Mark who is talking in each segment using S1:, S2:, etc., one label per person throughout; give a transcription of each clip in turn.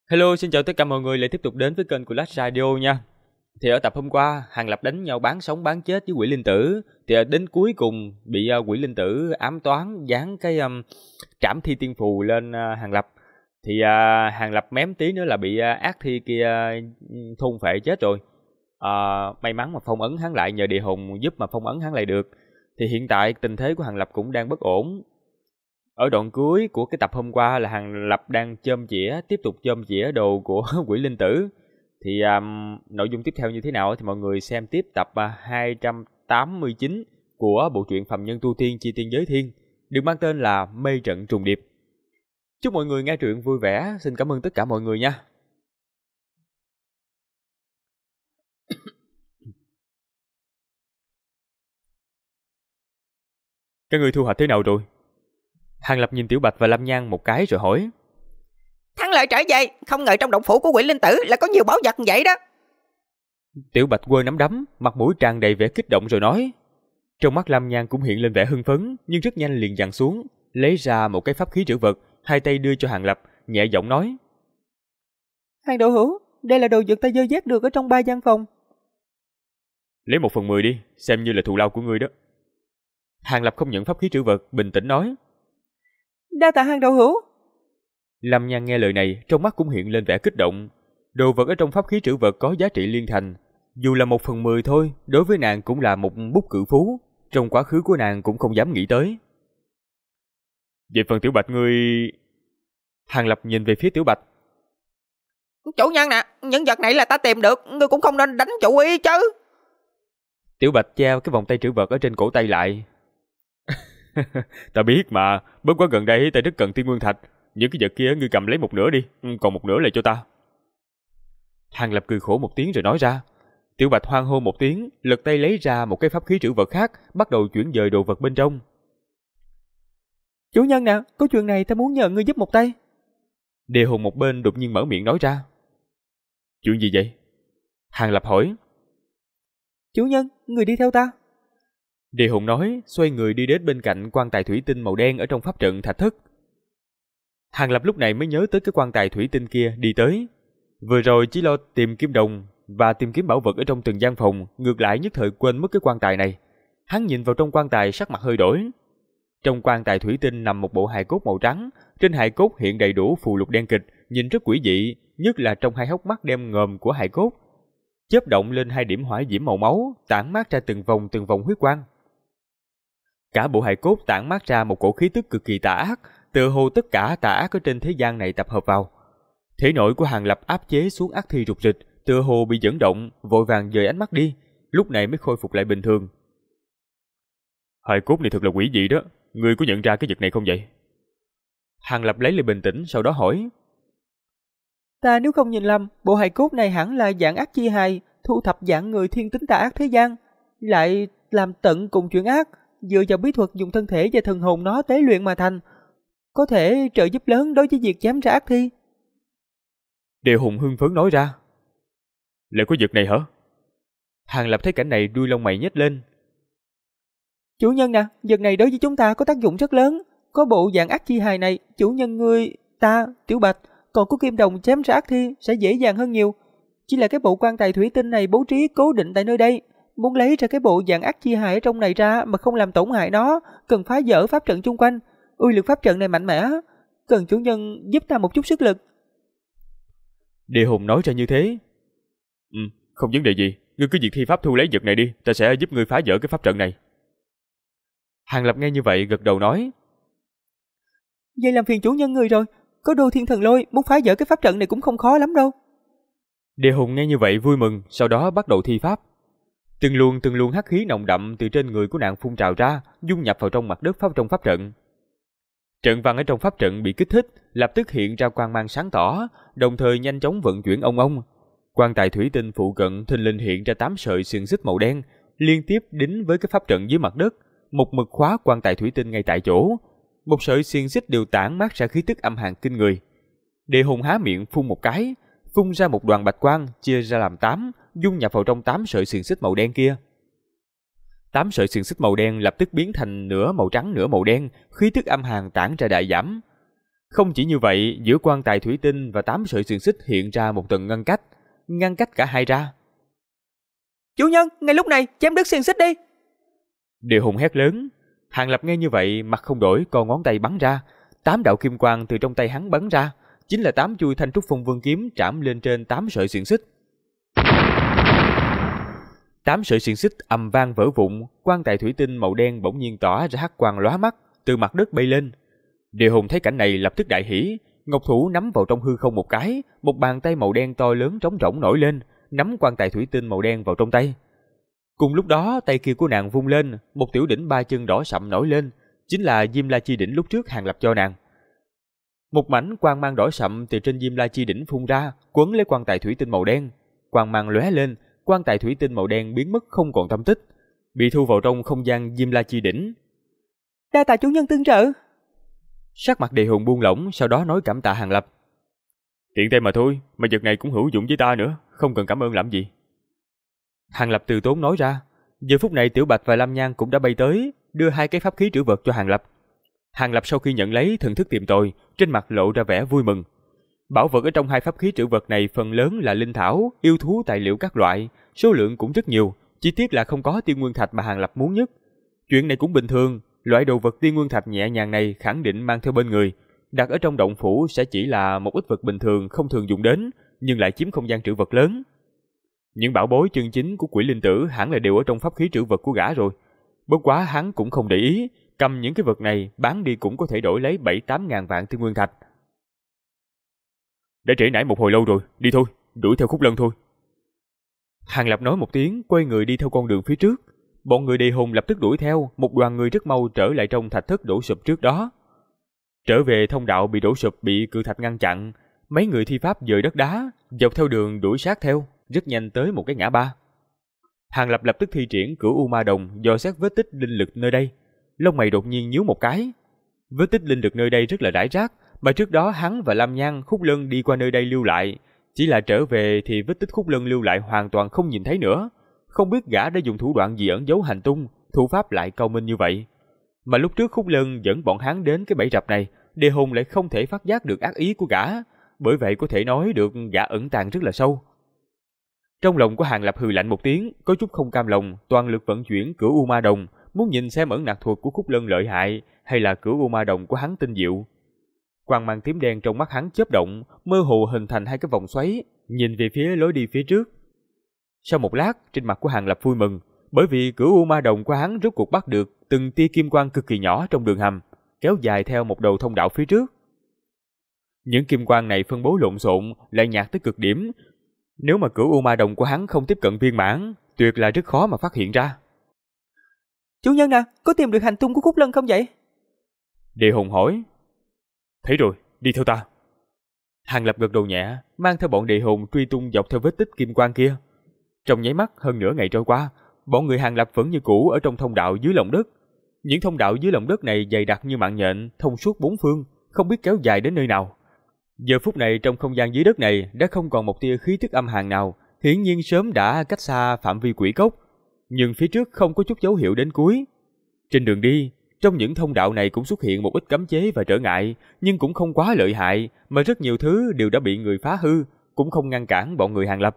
S1: Hello, xin chào tất cả mọi người lại tiếp tục đến với kênh của Last Radio nha. Thì ở tập hôm qua, Hàng Lập đánh nhau bán sống bán chết với Quỷ Linh Tử. Thì đến cuối cùng bị Quỷ Linh Tử ám toán dán cái trảm thi tiên phù lên Hàng Lập. Thì Hàng Lập mém tí nữa là bị ác thi kia thôn phệ chết rồi. May mắn mà phong ấn hắn lại, nhờ địa hồn giúp mà phong ấn hắn lại được. Thì hiện tại tình thế của Hàng Lập cũng đang bất ổn. Ở đoạn cuối của cái tập hôm qua là Hàng Lập đang tiếp tục chôm chĩa đồ của Quỷ Linh Tử. Thì nội dung tiếp theo như thế nào thì mọi người xem tiếp tập 289 của bộ truyện Phàm Nhân Tu Tiên Chi Tiên Giới Thiên, được mang tên là Mê Trận Trùng Điệp. Chúc mọi người nghe truyện vui vẻ, xin cảm ơn tất cả mọi người nha. Các người thu hoạch thế nào rồi? Hàng Lập nhìn Tiểu Bạch và Lâm Nhan một cái rồi hỏi.
S2: Thắng lợi trở về, không ngờ trong động phủ của Quỷ Linh Tử là có nhiều bảo vật như vậy đó.
S1: Tiểu Bạch quơ nắm đấm, mặt mũi tràn đầy vẻ kích động rồi nói. Trong mắt Lâm Nhan cũng hiện lên vẻ hưng phấn, nhưng rất nhanh liền dằn xuống, lấy ra một cái pháp khí trữ vật, hai tay đưa cho Hàng Lập, nhẹ giọng nói.
S3: Hàng đạo hữu, đây là đồ vật ta dơ dét được ở trong 3 gian phòng.
S1: Lấy 1/10 đi, xem như là thù lao của ngươi đó. Hàng Lập không nhận pháp khí trữ vật, bình tĩnh nói.
S3: Đa tạ Hàng đạo hữu.
S1: Lâm Nhan nghe lời này, trong mắt cũng hiện lên vẻ kích động. Đồ vật ở trong pháp khí trữ vật có giá trị liên thành. Dù là 1/10 thôi, đối với nàng cũng là một bút cự phú. Trong quá khứ của nàng cũng không dám nghĩ tới. Về phần Tiểu Bạch ngươi... Hàng Lập nhìn về phía Tiểu Bạch.
S2: Chủ nhân nè, những vật này là ta tìm được, ngươi cũng không nên đánh chủ ý chứ.
S1: Tiểu Bạch treo cái vòng tay trữ vật ở trên cổ tay lại. Ta biết mà, bất quá gần đây ta rất cần Tiên Nguyên Thạch. Những cái vật kia ngươi cầm lấy một nửa đi, còn một nửa lại cho ta. Hàng Lập cười khổ một tiếng rồi nói ra. Tiểu Bạch hoan hô một tiếng, lật tay lấy ra một cái pháp khí trữ vật khác, bắt đầu chuyển dời đồ vật bên trong.
S3: Chủ nhân nè, có chuyện này ta muốn nhờ ngươi giúp một tay.
S1: Địa hồn một bên đột nhiên mở miệng nói ra. Chuyện gì vậy? Hàng Lập hỏi.
S3: Chủ nhân, người đi theo ta.
S1: Địa hồn nói, xoay người đi đến bên cạnh quan tài thủy tinh màu đen ở trong pháp trận thạch thất. Hàng Lập lúc này mới nhớ tới cái quan tài thủy tinh kia đi tới. Vừa rồi chỉ lo tìm kim đồng và tìm kiếm bảo vật ở trong từng gian phòng, ngược lại nhất thời quên mất cái quan tài này. Hắn nhìn vào trong quan tài, sắc mặt hơi đổi. Trong quan tài thủy tinh nằm một bộ hài cốt màu trắng, trên hài cốt hiện đầy đủ phù lục đen kịch, nhìn rất quỷ dị, nhất là trong hai hốc mắt đen ngòm của hài cốt, chớp động lên hai điểm hỏa diễm màu máu, tản mát ra từng vòng huyết quang. Cả bộ hài cốt tản mát ra một cổ khí tức cực kỳ tà ác, tựa hồ tất cả tà ác ở trên thế gian này tập hợp vào. Thể nội của Hàng Lập áp chế xuống ác thi rục rịch, tựa hồ bị dẫn động, vội vàng dời ánh mắt đi, lúc này mới khôi phục lại bình thường. Hài cốt này thật là quỷ dị đó, ngươi có nhận ra cái vật này không vậy? Hàng Lập lấy lại bình tĩnh, sau đó hỏi.
S3: Ta nếu không nhìn lầm, bộ hài cốt này hẳn là dạng ác chi hài, thu thập dạng người thiên tính tà ác thế gian, lại làm tận cùng chuyện ác, dựa vào bí thuật dùng thân thể và thần hồn nó tế luyện mà thành, có thể trợ giúp lớn đối với việc chém ra ác thi.
S1: Địa hồn hưng phấn nói ra. Lại có vật này hả? Hàng Lập thấy cảnh này đuôi lông mày nhếch lên.
S3: Chủ nhân nè, vật này đối với chúng ta có tác dụng rất lớn. Có bộ dạng ác chi hài này, chủ nhân ngươi, ta, Tiểu Bạch, còn có kim đồng chém ra ác thi sẽ dễ dàng hơn nhiều. Chỉ là cái bộ quan tài thủy tinh này bố trí cố định tại nơi đây, muốn lấy ra cái bộ dạng ác chi hài ở trong này ra mà không làm tổn hại nó, cần phá vỡ pháp trận chung quanh. Uy lực pháp trận này mạnh mẽ, cần chủ nhân giúp ta một chút sức lực.
S1: Địa hồn nói ra như thế. Không vấn đề gì, ngươi cứ việc thi pháp thu lấy vật này đi, ta sẽ giúp ngươi phá vỡ cái pháp trận này. Hàng Lập nghe như vậy gật đầu nói.
S3: Vậy làm phiền chủ nhân người rồi, có Đô Thiên Thần Lôi, muốn phá vỡ cái pháp trận này cũng không khó lắm đâu.
S1: Địa hồn nghe như vậy vui mừng, sau đó bắt đầu thi pháp. Từng luồng hắc khí nồng đậm từ trên người của nàng phun trào ra, dung nhập vào trong mặt đất trong pháp trận. Trận văn ở trong pháp trận bị kích thích, lập tức hiện ra quang mang sáng tỏ, đồng thời nhanh chóng vận chuyển ong ong. Quan tài thủy tinh phụ cận thình lình hiện ra 8 sợi xiềng xích màu đen, liên tiếp đính với cái pháp trận dưới mặt đất, một mực khóa quan tài thủy tinh ngay tại chỗ. Một sợi xiềng xích đều tản mát ra khí tức âm hàn kinh người. Địa hồn há miệng phun một cái, phun ra một đoàn bạch quang chia ra làm 8, dung nhập vào trong 8 sợi xiềng xích màu đen kia. 8 sợi xiềng xích màu đen lập tức biến thành nửa màu trắng nửa màu đen, khí tức âm hàn tản ra đại giảm. Không chỉ như vậy, giữa quan tài thủy tinh và 8 sợi xiềng xích hiện ra một tầng ngăn cách cả hai ra.
S3: Chủ nhân, ngay lúc này chém đứt xiềng xích đi.
S1: Địa Hùng hét lớn. Hàng Lập nghe như vậy, mặt không đổi, con ngón tay bắn ra, 8 đạo kim quang từ trong tay hắn bắn ra, chính là 8 chuôi Thanh Trúc Phong Vương kiếm trảm lên trên 8 sợi xiềng xích. 8 sợi xiềng xích ầm vang vỡ vụn, quan tài thủy tinh màu đen bỗng nhiên tỏa ra hắc quang lóa mắt, từ mặt đất bay lên. Địa Hùng thấy cảnh này lập tức đại hỉ, ngọc thủ nắm vào trong hư không một cái, một bàn tay màu đen to lớn trống rỗng nổi lên, nắm quan tài thủy tinh màu đen vào trong tay. Cùng lúc đó, tay kia của nàng vung lên, một tiểu đỉnh 3 chân đỏ sậm nổi lên, chính là Diêm La Chi đỉnh lúc trước Hàng Lập cho nàng. Một mảnh quang mang đỏ sậm từ trên Diêm La Chi đỉnh phun ra, quấn lấy quan tài thủy tinh màu đen. Quang mang lóe lên, quan tài thủy tinh màu đen biến mất không còn tăm tích, bị thu vào trong không gian Diêm La Chi đỉnh.
S3: Đa tạ chủ nhân tương trợ.
S1: Sắc mặt Địa Hùng buông lỏng, sau đó nói cảm tạ Hàng Lập. Tiện tay mà thôi, mà vật này cũng hữu dụng với ta nữa, không cần cảm ơn làm gì. Hàng Lập từ tốn nói ra. Giờ phút này Tiểu Bạch và Lam Nhan cũng đã bay tới, đưa 2 cái pháp khí trữ vật cho Hàng Lập. Hàng Lập sau khi nhận lấy, thần thức tìm tòi, trên mặt lộ ra vẻ vui mừng. Bảo vật ở trong 2 pháp khí trữ vật này phần lớn là linh thảo, yêu thú tài liệu các loại, số lượng cũng rất nhiều, chỉ tiếc là không có tiên nguyên thạch mà Hàng Lập muốn nhất. Chuyện này cũng bình thường, loại đồ vật tiên nguyên thạch nhẹ nhàng này khẳng định mang theo bên người, đặt ở trong động phủ sẽ chỉ là một ít vật bình thường không thường dùng đến, nhưng lại chiếm không gian trữ vật lớn. Những bảo bối chân chính của Quỷ Linh Tử hẳn là đều ở trong pháp khí trữ vật của gã rồi. Bất quá hắn cũng không để ý, cầm những cái vật này bán đi cũng có thể đổi lấy 7-8 ngàn vạn tiên nguyên thạch. Đã trễ nải một hồi lâu rồi, đi thôi, đuổi theo Khúc Lân thôi. Hàng Lập nói một tiếng, quay người đi theo con đường phía trước. Bọn người Địa Hùng lập tức đuổi theo, một đoàn người rất mau trở lại trong thạch thất đổ sụp trước đó. Trở về thông đạo bị đổ sụp bị cự thạch ngăn chặn, mấy người thi pháp dời đất đá, dọc theo đường đuổi sát theo, rất nhanh tới một cái ngã ba. Hàng Lập lập tức thi triển Cửu U Ma Đồng dò xét vết tích linh lực nơi đây. Lông mày đột nhiên nhíu một cái. Vết tích linh lực nơi đây rất là rải rác, mà trước đó hắn và Lam Nhan, Khúc Lân đi qua nơi đây lưu lại, chỉ là trở về thì vết tích Khúc Lân lưu lại hoàn toàn không nhìn thấy nữa. Không biết gã đã dùng thủ đoạn gì ẩn giấu hành tung, thủ pháp lại cao minh như vậy. Mà lúc trước Khúc Lân dẫn bọn hắn đến cái bẫy rập này, Địa Hùng lại không thể phát giác được ác ý của gã, bởi vậy có thể nói được gã ẩn tàng rất là sâu. Trong lòng của Hàng Lập hừ lạnh một tiếng, có chút không cam lòng, toàn lực vận chuyển Cửu U Ma Đồng, muốn nhìn xem ẩn nặc thuật của Khúc Lân lợi hại hay là Cửu U Ma Đồng của hắn tinh diệu. Quang mang tím đen trong mắt hắn chớp động, mơ hồ hình thành 2 cái vòng xoáy, nhìn về phía lối đi phía trước. Sau một lát, trên mặt của Hàng Lập vui mừng, bởi vì Cửu U Ma Đồng của hắn rốt cuộc bắt được từng tia kim quang cực kỳ nhỏ trong đường hầm, kéo dài theo một đầu thông đạo phía trước. Những kim quang này phân bố lộn xộn, lại nhạt tới cực điểm. Nếu mà Cửu U Ma Đồng của hắn không tiếp cận viên mãn, tuyệt là rất khó mà phát hiện ra.
S3: Chủ nhân à, có tìm được hành tung của Khúc Lân không vậy?
S1: Địa Hùng hỏi. Thấy rồi, đi theo ta. Hàng Lập gật đầu nhẹ, mang theo bọn Địa Hùng truy tung dọc theo vết tích kim quang kia. Trong nháy mắt hơn nửa ngày trôi qua, bọn người Hàng Lập vẫn như cũ ở trong thông đạo dưới lòng đất. Những thông đạo dưới lòng đất này dày đặc như mạng nhện, thông suốt 4 phương, không biết kéo dài đến nơi nào. Giờ phút này trong không gian dưới đất này đã không còn một tia khí tức âm hàn nào, hiển nhiên sớm đã cách xa phạm vi quỷ cốc, nhưng phía trước không có chút dấu hiệu đến cuối. Trên đường đi, trong những thông đạo này cũng xuất hiện một ít cấm chế và trở ngại, nhưng cũng không quá lợi hại, mà rất nhiều thứ đều đã bị người phá hư, cũng không ngăn cản bọn người Hàng Lập.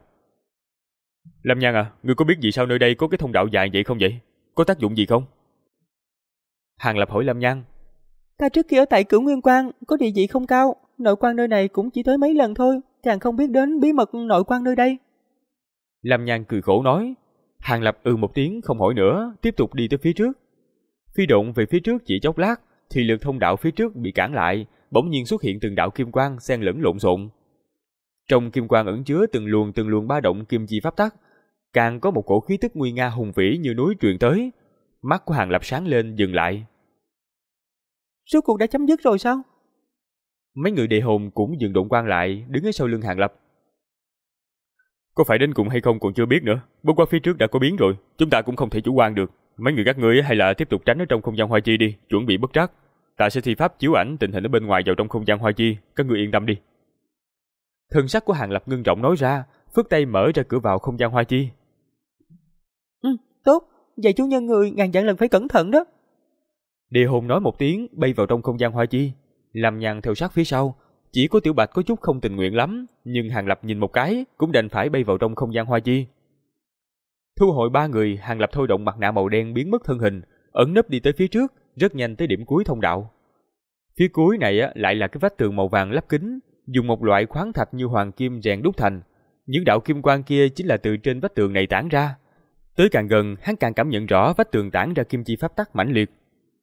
S1: Lâm Nhan à, ngươi có biết vì sao nơi đây có cái thông đạo dài vậy không vậy? Có tác dụng gì không? Hàng Lập hỏi Lâm Nhan.
S3: Ta trước kia ở tại Cửu Nguyên Quan có địa vị không cao, nội quan nơi này cũng chỉ tới mấy lần thôi, càng không biết đến bí mật nội quan nơi đây.
S1: Lâm Nhan cười khổ nói. Hàng Lập một tiếng không hỏi nữa, tiếp tục đi tới phía trước. Phi độn về phía trước chỉ chốc lát, thì lực thông đạo phía trước bị cản lại, bỗng nhiên xuất hiện từng đạo kim quang xen lẫn lộn xộn. Trong kim quang ẩn chứa từng luồng ba động kim chi pháp tắc, càng có một cổ khí tức nguy nga hùng vĩ như núi truyền tới. Mắt của Hàng Lập sáng lên dừng lại.
S3: Rốt cuộc đã chấm dứt rồi sao?
S1: Mấy người Địa Hồn cũng dừng độn quang lại, đứng ở sau lưng Hàng Lập. Có phải đến cùng hay không còn chưa biết nữa, bất quá phía trước đã có biến rồi, chúng ta cũng không thể chủ quan được. Mấy người các ngươi hay là tiếp tục tránh ở trong không gian hoa chi đi, chuẩn bị bất trắc. Ta sẽ thi pháp chiếu ảnh tình hình ở bên ngoài vào trong không gian hoa chi, các ngươi yên tâm đi. Thần sắc của Hàng Lập ngưng trọng nói ra, phất tay mở ra cửa vào không gian hoa chi.
S3: Tốt, vậy chủ nhân người ngàn vạn lần phải cẩn thận đó.
S1: Địa Hồn nói một tiếng, bay vào trong không gian hoa chi. Lâm Nhan theo sát phía sau. Chỉ có Tiểu Bạch có chút không tình nguyện lắm, nhưng Hàng Lập nhìn một cái cũng đành phải bay vào trong không gian hoa chi. Thu hồi 3 người, Hàng Lập thôi động mặt nạ màu đen biến mất thân hình, ẩn nấp đi tới phía trước, rất nhanh tới điểm cuối thông đạo. Phía cuối này lại là cái vách tường màu vàng lắp kính, dùng một loại khoáng thạch như hoàng kim rèn đúc thành. Những đạo kim quang kia chính là từ trên vách tường này tản ra. Tới càng gần, hắn càng cảm nhận rõ vách tường tản ra kim chi pháp tắc mãnh liệt.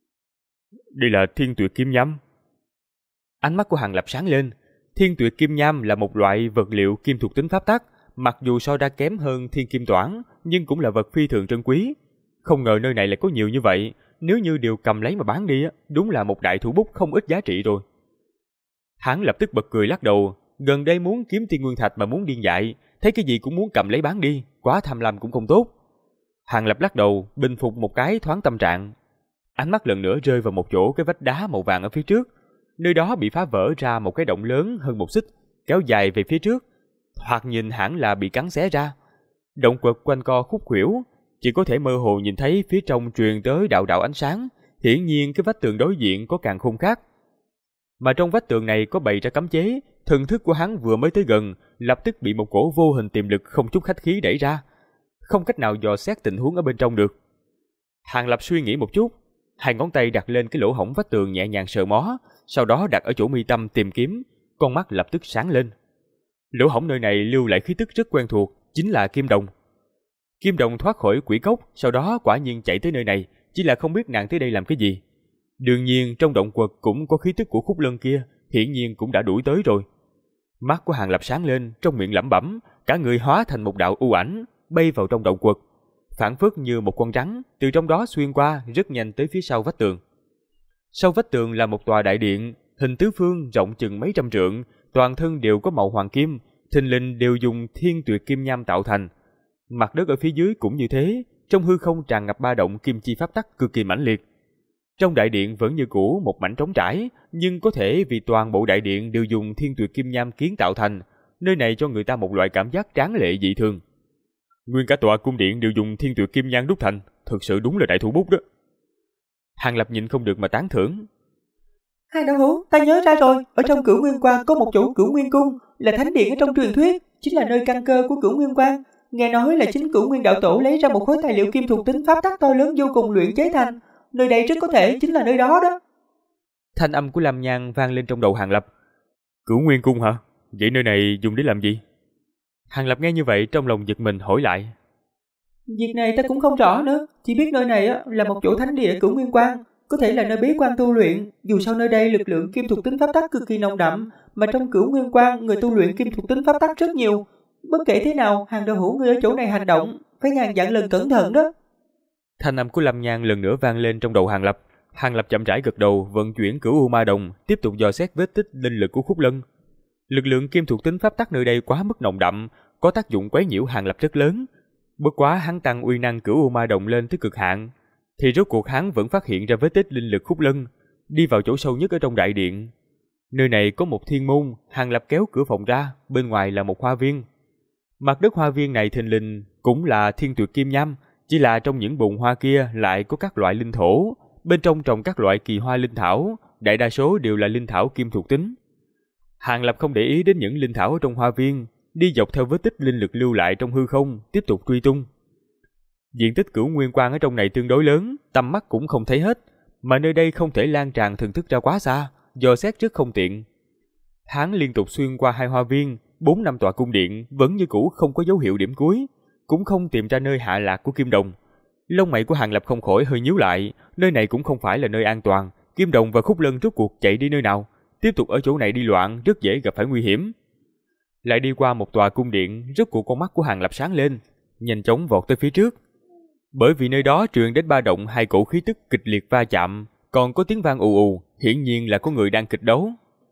S1: Đây là Thiên Tuyệt Kim Nham. Ánh mắt của Hàng Lập sáng lên. Thiên Tuyệt Kim Nham là một loại vật liệu kim thuộc tính pháp tắc, mặc dù so ra kém hơn Thiên Kim Toản, nhưng cũng là vật phi thường trân quý. Không ngờ nơi này lại có nhiều như vậy, nếu như đều cầm lấy mà bán đi, đúng là một đại thủ bút không ít giá trị rồi. Hắn lập tức bật cười lắc đầu, gần đây muốn kiếm Thiên Nguyên Thạch mà muốn điên dại, thấy cái gì cũng muốn cầm lấy bán đi, quá tham lam cũng không tốt. Hàng Lập lắc đầu, bình phục một cái thoáng tâm trạng. Ánh mắt lần nữa rơi vào một chỗ cái vách đá màu vàng ở phía trước. Nơi đó bị phá vỡ ra một cái động lớn hơn 1 xích, kéo dài về phía trước, thoạt nhìn hẳn là bị cắn xé ra. Động quật quanh co khúc khuỷu, chỉ có thể mơ hồ nhìn thấy phía trong truyền tới đạo đạo ánh sáng. Hiển nhiên cái vách tường đối diện có càn khôn khác. Mà trong vách tường này có bày ra cấm chế, thần thức của hắn vừa mới tới gần, lập tức bị một cổ vô hình tiềm lực không chút khách khí đẩy ra, không cách nào dò xét tình huống ở bên trong được. Hàng Lập suy nghĩ một chút, 2 ngón tay đặt lên cái lỗ hổng vách tường nhẹ nhàng sờ mó, sau đó đặt ở chỗ mi tâm tìm kiếm, con mắt lập tức sáng lên. Lỗ hổng nơi này lưu lại khí tức rất quen thuộc, chính là Kim Đồng. Kim Đồng thoát khỏi quỷ cốc, sau đó quả nhiên chạy tới nơi này, chỉ là không biết nàng tới đây làm cái gì. Đương nhiên trong động quật cũng có khí tức của Khúc Lân kia, hiển nhiên cũng đã đuổi tới rồi. Mắt của Hàng Lập sáng lên, trong miệng lẩm bẩm, cả người hóa thành một đạo u ảnh, bay vào trong động quật, phảng phất như một con rắn, từ trong đó xuyên qua, rất nhanh tới phía sau vách tường. Sau vách tường là một tòa đại điện, hình tứ phương rộng chừng mấy trăm trượng, toàn thân đều có màu hoàng kim, thình lình đều dùng Thiên Tuyệt Kim Nham tạo thành. Mặt đất ở phía dưới cũng như thế, trong hư không tràn ngập ba động kim chi pháp tắc cực kỳ mãnh liệt. Trong đại điện vẫn như cũ một mảnh trống trải, nhưng có thể vì toàn bộ đại điện đều dùng Thiên Tuyệt Kim Nham kiến tạo thành, nơi này cho người ta một loại cảm giác tráng lệ dị thường. Nguyên cả tòa cung điện đều dùng Thiên Tuyệt Kim Nham đúc thành, thực sự đúng là đại thủ bút đó. Hàng Lập nhịn không được mà tán thưởng.
S3: Hàng đạo hữu, ta nhớ ra rồi, ở trong Cửu Nguyên Quan có một chỗ Cửu Nguyên Cung, là thánh điện ở trong truyền thuyết, chính là nơi căn cơ của Cửu Nguyên Quan. Nghe nói là chính Cửu Nguyên đạo tổ lấy ra một khối tài liệu kim thuộc tính pháp tắc to lớn vô cùng luyện chế thành, nơi đây rất có thể chính là nơi đó đó.
S1: Thanh âm của Lâm Nhan vang lên trong đầu Hàng Lập. Cửu Nguyên Cung hả? Vậy nơi này dùng để làm gì? Hàng Lập nghe như vậy trong lòng giật mình hỏi lại.
S3: Việc này ta cũng không rõ nữa, chỉ biết nơi này là một chỗ thánh địa Cửu Nguyên Quan, có thể là nơi bế quan tu luyện. Dù sao nơi đây lực lượng kim thuộc tính pháp tắc cực kỳ nồng đậm, mà trong Cửu Nguyên Quan người tu luyện kim thuộc tính pháp tắc rất nhiều. Bất kể thế nào, Hàng đạo hữu người ở chỗ này hành động phải ngàn vạn lần cẩn thận đó.
S1: Thanh âm của Lâm Nhan lần nữa vang lên trong đầu Hàng Lập. Hàng Lập chậm rãi gật đầu, vận chuyển Cửu U Ma Đồng, tiếp tục dò xét vết tích linh lực của Khúc Lân. Lực lượng kim thuộc tính pháp tắc nơi đây quá mức nồng đậm, có tác dụng quấy nhiễu Hàng Lập rất lớn. Bất quá hắn tăng uy năng Cửu U Ma Đồng lên tới cực hạn, thì rốt cuộc hắn vẫn phát hiện ra vết tích linh lực Khúc Lân, đi vào chỗ sâu nhất ở trong đại điện. Nơi này có một thiên môn, Hàng Lập kéo cửa phòng ra, bên ngoài là một hoa viên. Mặt đất hoa viên này thình lình cũng là Thiên Tuyệt Kim Nham, chỉ là trong những bồn hoa kia lại có các loại linh thổ, bên trong trồng các loại kỳ hoa linh thảo, đại đa số đều là linh thảo kim thuộc tính. Hàng Lập không để ý đến những linh thảo ở trong hoa viên, đi dọc theo vết tích linh lực lưu lại trong hư không, tiếp tục truy tung. Diện tích Cửu Nguyên Quan ở trong này tương đối lớn, tầm mắt cũng không thấy hết, mà nơi đây không thể lan tràn thần thức ra quá xa, dò xét rất không tiện. Hắn liên tục xuyên qua 2 hoa viên, 4-5 tòa cung điện, vẫn như cũ không có dấu hiệu điểm cuối, cũng không tìm ra nơi hạ lạc của Kim Đồng. Lông mày của Hàng Lập không khỏi hơi nhíu lại, nơi này cũng không phải là nơi an toàn, Kim Đồng và Khúc Lân rốt cuộc chạy đi nơi nào, tiếp tục ở chỗ này đi loạn rất dễ gặp phải nguy hiểm. Lại đi qua một tòa cung điện, rốt cuộc con mắt của Hàng Lập sáng lên, nhanh chóng vọt tới phía trước. Bởi vì nơi đó truyền đến ba động 2 cổ khí tức kịch liệt va chạm, còn có tiếng vang ù ù, hiển nhiên là có người đang kịch đấu.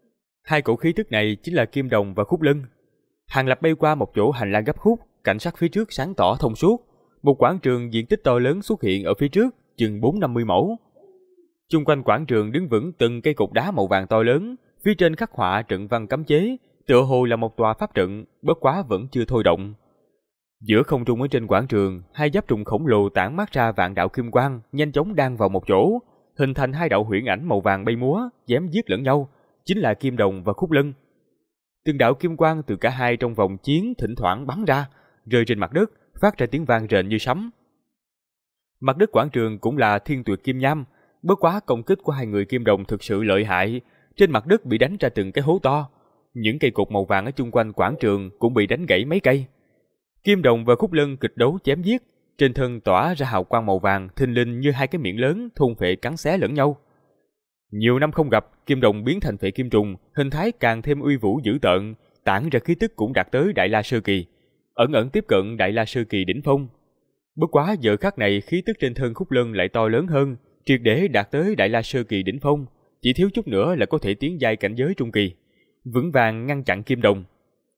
S1: 2 cổ khí tức này chính là Kim Đồng và Khúc Lân. Hàng Lập bay qua một chỗ hành lang gấp khúc, cảnh sắc phía trước sáng tỏ thông suốt, một quảng trường diện tích to lớn xuất hiện ở phía trước, chừng 40-50 mẫu. Chung quanh quảng trường đứng vững từng cây cột đá màu vàng to lớn, phía trên khắc họa trận văn cấm chế, tựa hồ là một tòa pháp trận, bất quá vẫn chưa thôi động. Giữa không trung ở trên quảng trường, 2 giáp trùng khổng lồ tản mát ra vạn đạo kim quang, nhanh chóng đan vào một chỗ, hình thành 2 đạo huyễn ảnh màu vàng bay múa, chém giết lẫn nhau, chính là Kim Đồng và Khúc Lân. Từng đạo kim quang từ cả hai trong vòng chiến thỉnh thoảng bắn ra, rơi trên mặt đất, phát ra tiếng vang rền như sấm. Mặt đất quảng trường cũng là thiên tuyệt kim nham, bất quá công kích của hai người Kim Đồng thực sự lợi hại, trên mặt đất bị đánh ra từng cái hố to, những cây cột màu vàng ở chung quanh quảng trường cũng bị đánh gãy mấy cây. Kim Đồng và Khúc Lân kịch đấu chém giết, trên thân tỏa ra hào quang màu vàng thình lình như hai cái miệng lớn thôn phệ cắn xé lẫn nhau. Nhiều năm không gặp, Kim Đồng biến thành phệ kim trùng, hình thái càng thêm uy vũ dữ tợn, tản ra khí tức cũng đạt tới Đại La Sơ Kỳ, ẩn ẩn tiếp cận Đại La Sơ Kỳ đỉnh phong. Bất quá giờ khắc này khí tức trên thân Khúc Lân lại to lớn hơn, triệt để đạt tới Đại La Sơ Kỳ đỉnh phong, chỉ thiếu chút nữa là có thể tiến giai cảnh giới trung kỳ, vững vàng ngăn chặn Kim Đồng.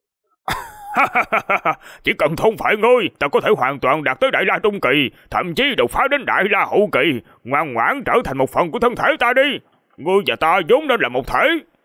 S4: Chỉ cần không phải ngươi, ta có thể hoàn toàn đạt tới Đại La trung kỳ, thậm chí đột phá đến Đại La hậu kỳ. Ngoan ngoãn trở thành một phần của thân thể ta đi, ngươi và ta vốn nên là một thể.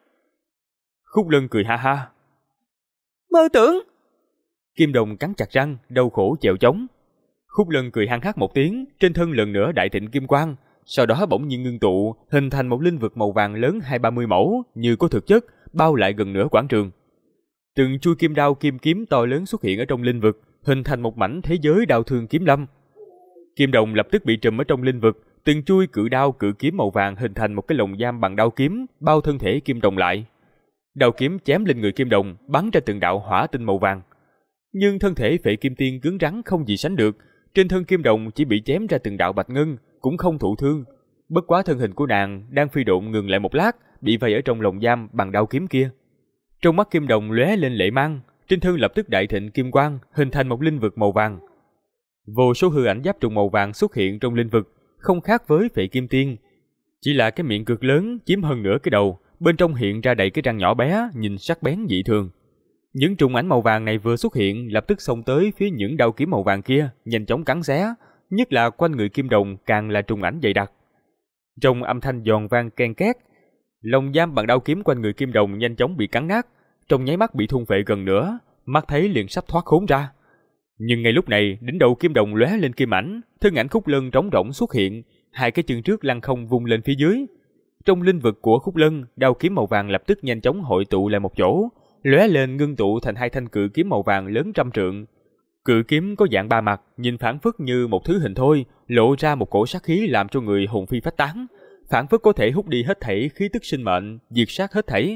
S1: Khúc Lân cười ha ha.
S3: Mơ tưởng.
S1: Kim Đồng cắn chặt răng, đau khổ chèo chống. Khúc Lân cười hăng hắc một tiếng, trên thân lần nữa đại thịnh kim quang, sau đó bỗng nhiên ngưng tụ, hình thành một linh vực màu vàng lớn 20-30 mẫu, như có thực chất, bao lại gần nửa quảng trường. Từng chuôi kim đao kim kiếm to lớn xuất hiện ở trong linh vực, hình thành một mảnh thế giới đao thương kiếm lâm. Kim Đồng lập tức bị trùm ở trong linh vực, từng chuôi cự đao cự kiếm màu vàng hình thành một cái lồng giam bằng đao kiếm, bao thân thể Kim Đồng lại. Đao kiếm chém lên người Kim Đồng, bắn ra từng đạo hỏa tinh màu vàng. Nhưng thân thể Phệ Kim Tiên cứng rắn không gì sánh được, trên thân Kim Đồng chỉ bị chém ra từng đạo bạch ngân, cũng không thụ thương. Bất quá thân hình của nàng đang phi độn ngừng lại một lát, bị vây ở trong lồng giam bằng đao kiếm kia. Trong mắt Kim Đồng lóe lên lệ mang, trên thân lập tức đại thịnh kim quang, hình thành một linh vực màu vàng. Vô số hư ảnh giáp trùng màu vàng xuất hiện trong linh vực, không khác với Phệ Kim Tiên, chỉ là cái miệng cực lớn chiếm hơn nửa cái đầu, bên trong hiện ra đầy cái răng nhỏ bé, nhìn sắc bén dị thường. Những trùng ảnh màu vàng này vừa xuất hiện, lập tức xông tới phía những đao kiếm màu vàng kia, nhanh chóng cắn xé, nhất là quanh người Kim Đồng càng là trùng ảnh dày đặc. Trong âm thanh giòn vang ken két, lồng giam bằng đao kiếm quanh người Kim Đồng nhanh chóng bị cắn nát, trong nháy mắt bị thôn phệ gần nửa, mắt thấy liền sắp thoát khốn ra. Nhưng ngay lúc này, đỉnh đầu Kim Đồng lóe lên kim ảnh, thân ảnh Khúc Lân trống rỗng xuất hiện, hai cái chân trước lăng không vung lên phía dưới. Trong linh vực của Khúc Lân, đao kiếm màu vàng lập tức nhanh chóng hội tụ lại một chỗ, lóe lên ngưng tụ thành hai thanh cự kiếm màu vàng lớn trăm trượng. Cự kiếm có dạng ba mặt, nhìn phảng phất như một thứ hình thôi, lộ ra một cổ sát khí làm cho người hồn phi phách tán, phảng phất có thể hút đi hết thảy khí tức sinh mệnh, diệt sát hết thảy.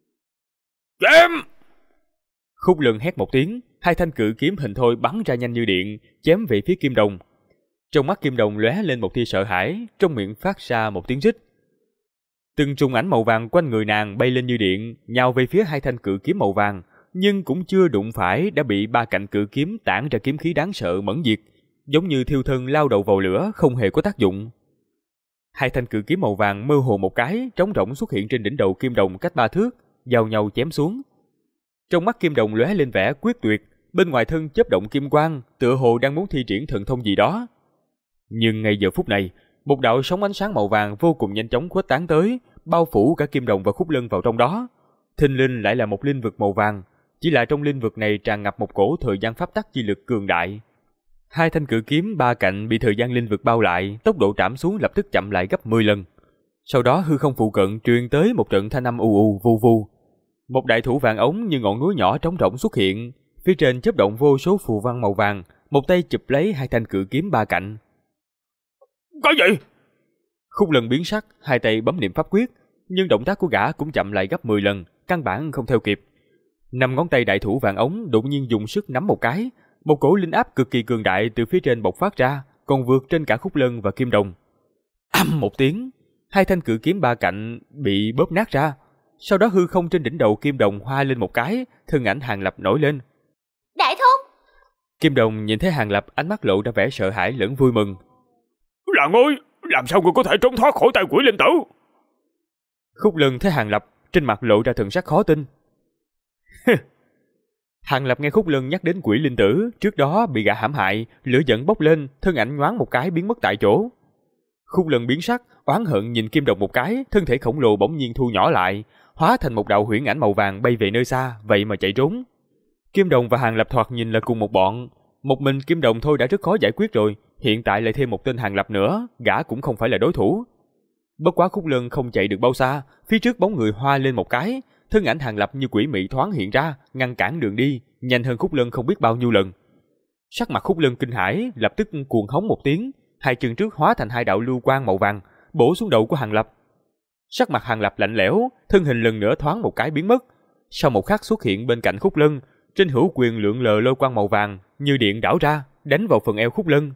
S4: Chém!
S1: Khúc Lân hét một tiếng, hai thanh cự kiếm hình thôi bắn ra nhanh như điện, chém về phía Kim Đồng. Trong mắt Kim Đồng lóe lên một tia sợ hãi, trong miệng phát ra một tiếng rít. Từng trùng ảnh màu vàng quanh người nàng bay lên như điện, nhào về phía hai thanh cự kiếm màu vàng, nhưng cũng chưa đụng phải đã bị ba cạnh cự kiếm tản ra kiếm khí đáng sợ mẫn diệt, giống như thiêu thân lao đầu vào lửa, không hề có tác dụng. Hai thanh cự kiếm màu vàng mơ hồ một cái, trống rỗng xuất hiện trên đỉnh đầu Kim Đồng cách 3 thước, giao nhau chém xuống. Trong mắt Kim Đồng lóe lên vẻ quyết tuyệt, bên ngoài thân chớp động kim quang, tựa hồ đang muốn thi triển thần thông gì đó. Nhưng ngay giờ phút này, một đạo sóng ánh sáng màu vàng vô cùng nhanh chóng khuếch tán tới, bao phủ cả Kim Đồng và Khúc Lân vào trong đó. Thình lình lại là một linh vực màu vàng, chỉ là trong linh vực này tràn ngập một cổ thời gian pháp tắc chi lực cường đại. Hai thanh cự kiếm ba cạnh bị thời gian linh vực bao lại, tốc độ trảm xuống lập tức chậm lại gấp 10 lần. Sau đó hư không phụ cận truyền tới một trận thanh âm u u vu vu. Một đại thủ vàng ống như ngọn núi nhỏ trống rỗng xuất hiện, phía trên chớp động vô số phù văn màu vàng, một tay chụp lấy hai thanh cự kiếm ba cạnh.
S4: Cái gì?
S1: Khúc Lân biến sắc, hai tay bấm niệm pháp quyết, nhưng động tác của gã cũng chậm lại gấp 10 lần, căn bản không theo kịp. 5 ngón tay đại thủ vàng ống đột nhiên dùng sức nắm một cái, một cổ linh áp cực kỳ cường đại từ phía trên bộc phát ra, còn vượt trên cả Khúc Lân và Kim Đồng. Ầm một tiếng, hai thanh cự kiếm ba cạnh bị bóp nát ra. Sau đó hư không trên đỉnh đầu Kim Đồng hoa lên một cái, thân ảnh Hàng Lập nổi lên.
S5: Đại thúc!
S1: Kim Đồng nhìn thấy Hàng Lập, ánh mắt lộ ra vẻ sợ hãi lẫn vui mừng.
S4: Là ngươi, làm sao ngươi có thể trốn thoát khỏi tay quỷ linh tử?
S1: Khúc Lân thấy Hàng Lập, trên mặt lộ ra thần sắc khó tin. Hàng Lập nghe Khúc Lân nhắc đến quỷ linh tử, trước đó bị gã hãm hại, lửa giận bốc lên, thân ảnh nhoáng một cái biến mất tại chỗ. Khúc Lân biến sắc, oán hận nhìn Kim Đồng một cái, thân thể khổng lồ bỗng nhiên thu nhỏ lại, hóa thành một đạo huyễn ảnh màu vàng bay về nơi xa, vậy mà chạy trốn. Kim Đồng và Hàng Lập thoạt nhìn là cùng một bọn, một mình Kim Đồng thôi đã rất khó giải quyết rồi, hiện tại lại thêm một tên Hàng Lập nữa, gã cũng không phải là đối thủ. Bất quá Khúc Lân không chạy được bao xa, phía trước bóng người hoa lên một cái, thân ảnh Hàng Lập như quỷ mị thoáng hiện ra, ngăn cản đường đi, nhanh hơn Khúc Lân không biết bao nhiêu lần. Sắc mặt Khúc Lân kinh hãi, lập tức cuồng hống một tiếng, hai chân trước hóa thành hai đạo lưu quang màu vàng, bổ xuống đầu của Hàng Lập. Sắc mặt Hàng Lập lạnh lẽo, thân hình lần nữa thoáng một cái biến mất. Sau một khắc xuất hiện bên cạnh Khúc Lân, trên hữu quyền lượn lờ lôi quang màu vàng như điện đảo ra, đánh vào phần eo Khúc Lân.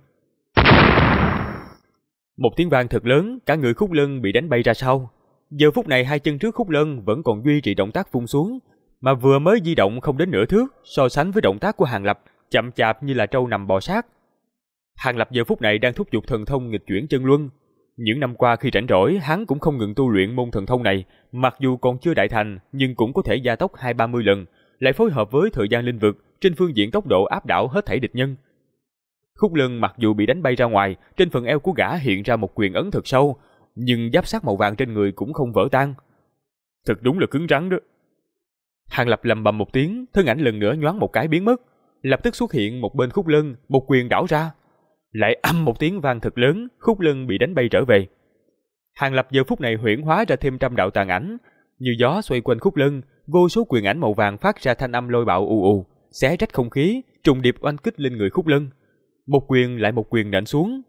S1: Một tiếng vang thật lớn, cả người Khúc Lân bị đánh bay ra sau. Giờ phút này hai chân trước Khúc Lân vẫn còn duy trì động tác vung xuống, mà vừa mới di động không đến nửa thước, so sánh với động tác của Hàng Lập, chậm chạp như là trâu nằm bò sát. Hàng Lập giờ phút này đang thúc giục thần thông nghịch chuyển chân luân. Những năm qua khi rảnh rỗi, hắn cũng không ngừng tu luyện môn thần thông này, mặc dù còn chưa đại thành, nhưng cũng có thể gia tốc 20-30 lần, lại phối hợp với thời gian linh vực, trên phương diện tốc độ áp đảo hết thảy địch nhân. Khúc Lân mặc dù bị đánh bay ra ngoài, trên phần eo của gã hiện ra một quyền ấn thật sâu, nhưng giáp sắt màu vàng trên người cũng không vỡ tan. Thật đúng là cứng rắn đó. Hàng Lập lầm bầm một tiếng, thân ảnh lần nữa nhoáng một cái biến mất, lập tức xuất hiện một bên Khúc Lân, một quyền đảo ra. Lại âm một tiếng vang thật lớn, Khúc Lân bị đánh bay trở về. Hàng Lập giờ phút này huyễn hóa ra thêm trăm đạo tàn ảnh, như gió xoay quanh Khúc Lân, vô số quyền ảnh màu vàng phát ra thanh âm lôi bạo ù ù, xé rách không khí, trùng điệp oanh kích lên người Khúc Lân. Một quyền lại một quyền nện xuống.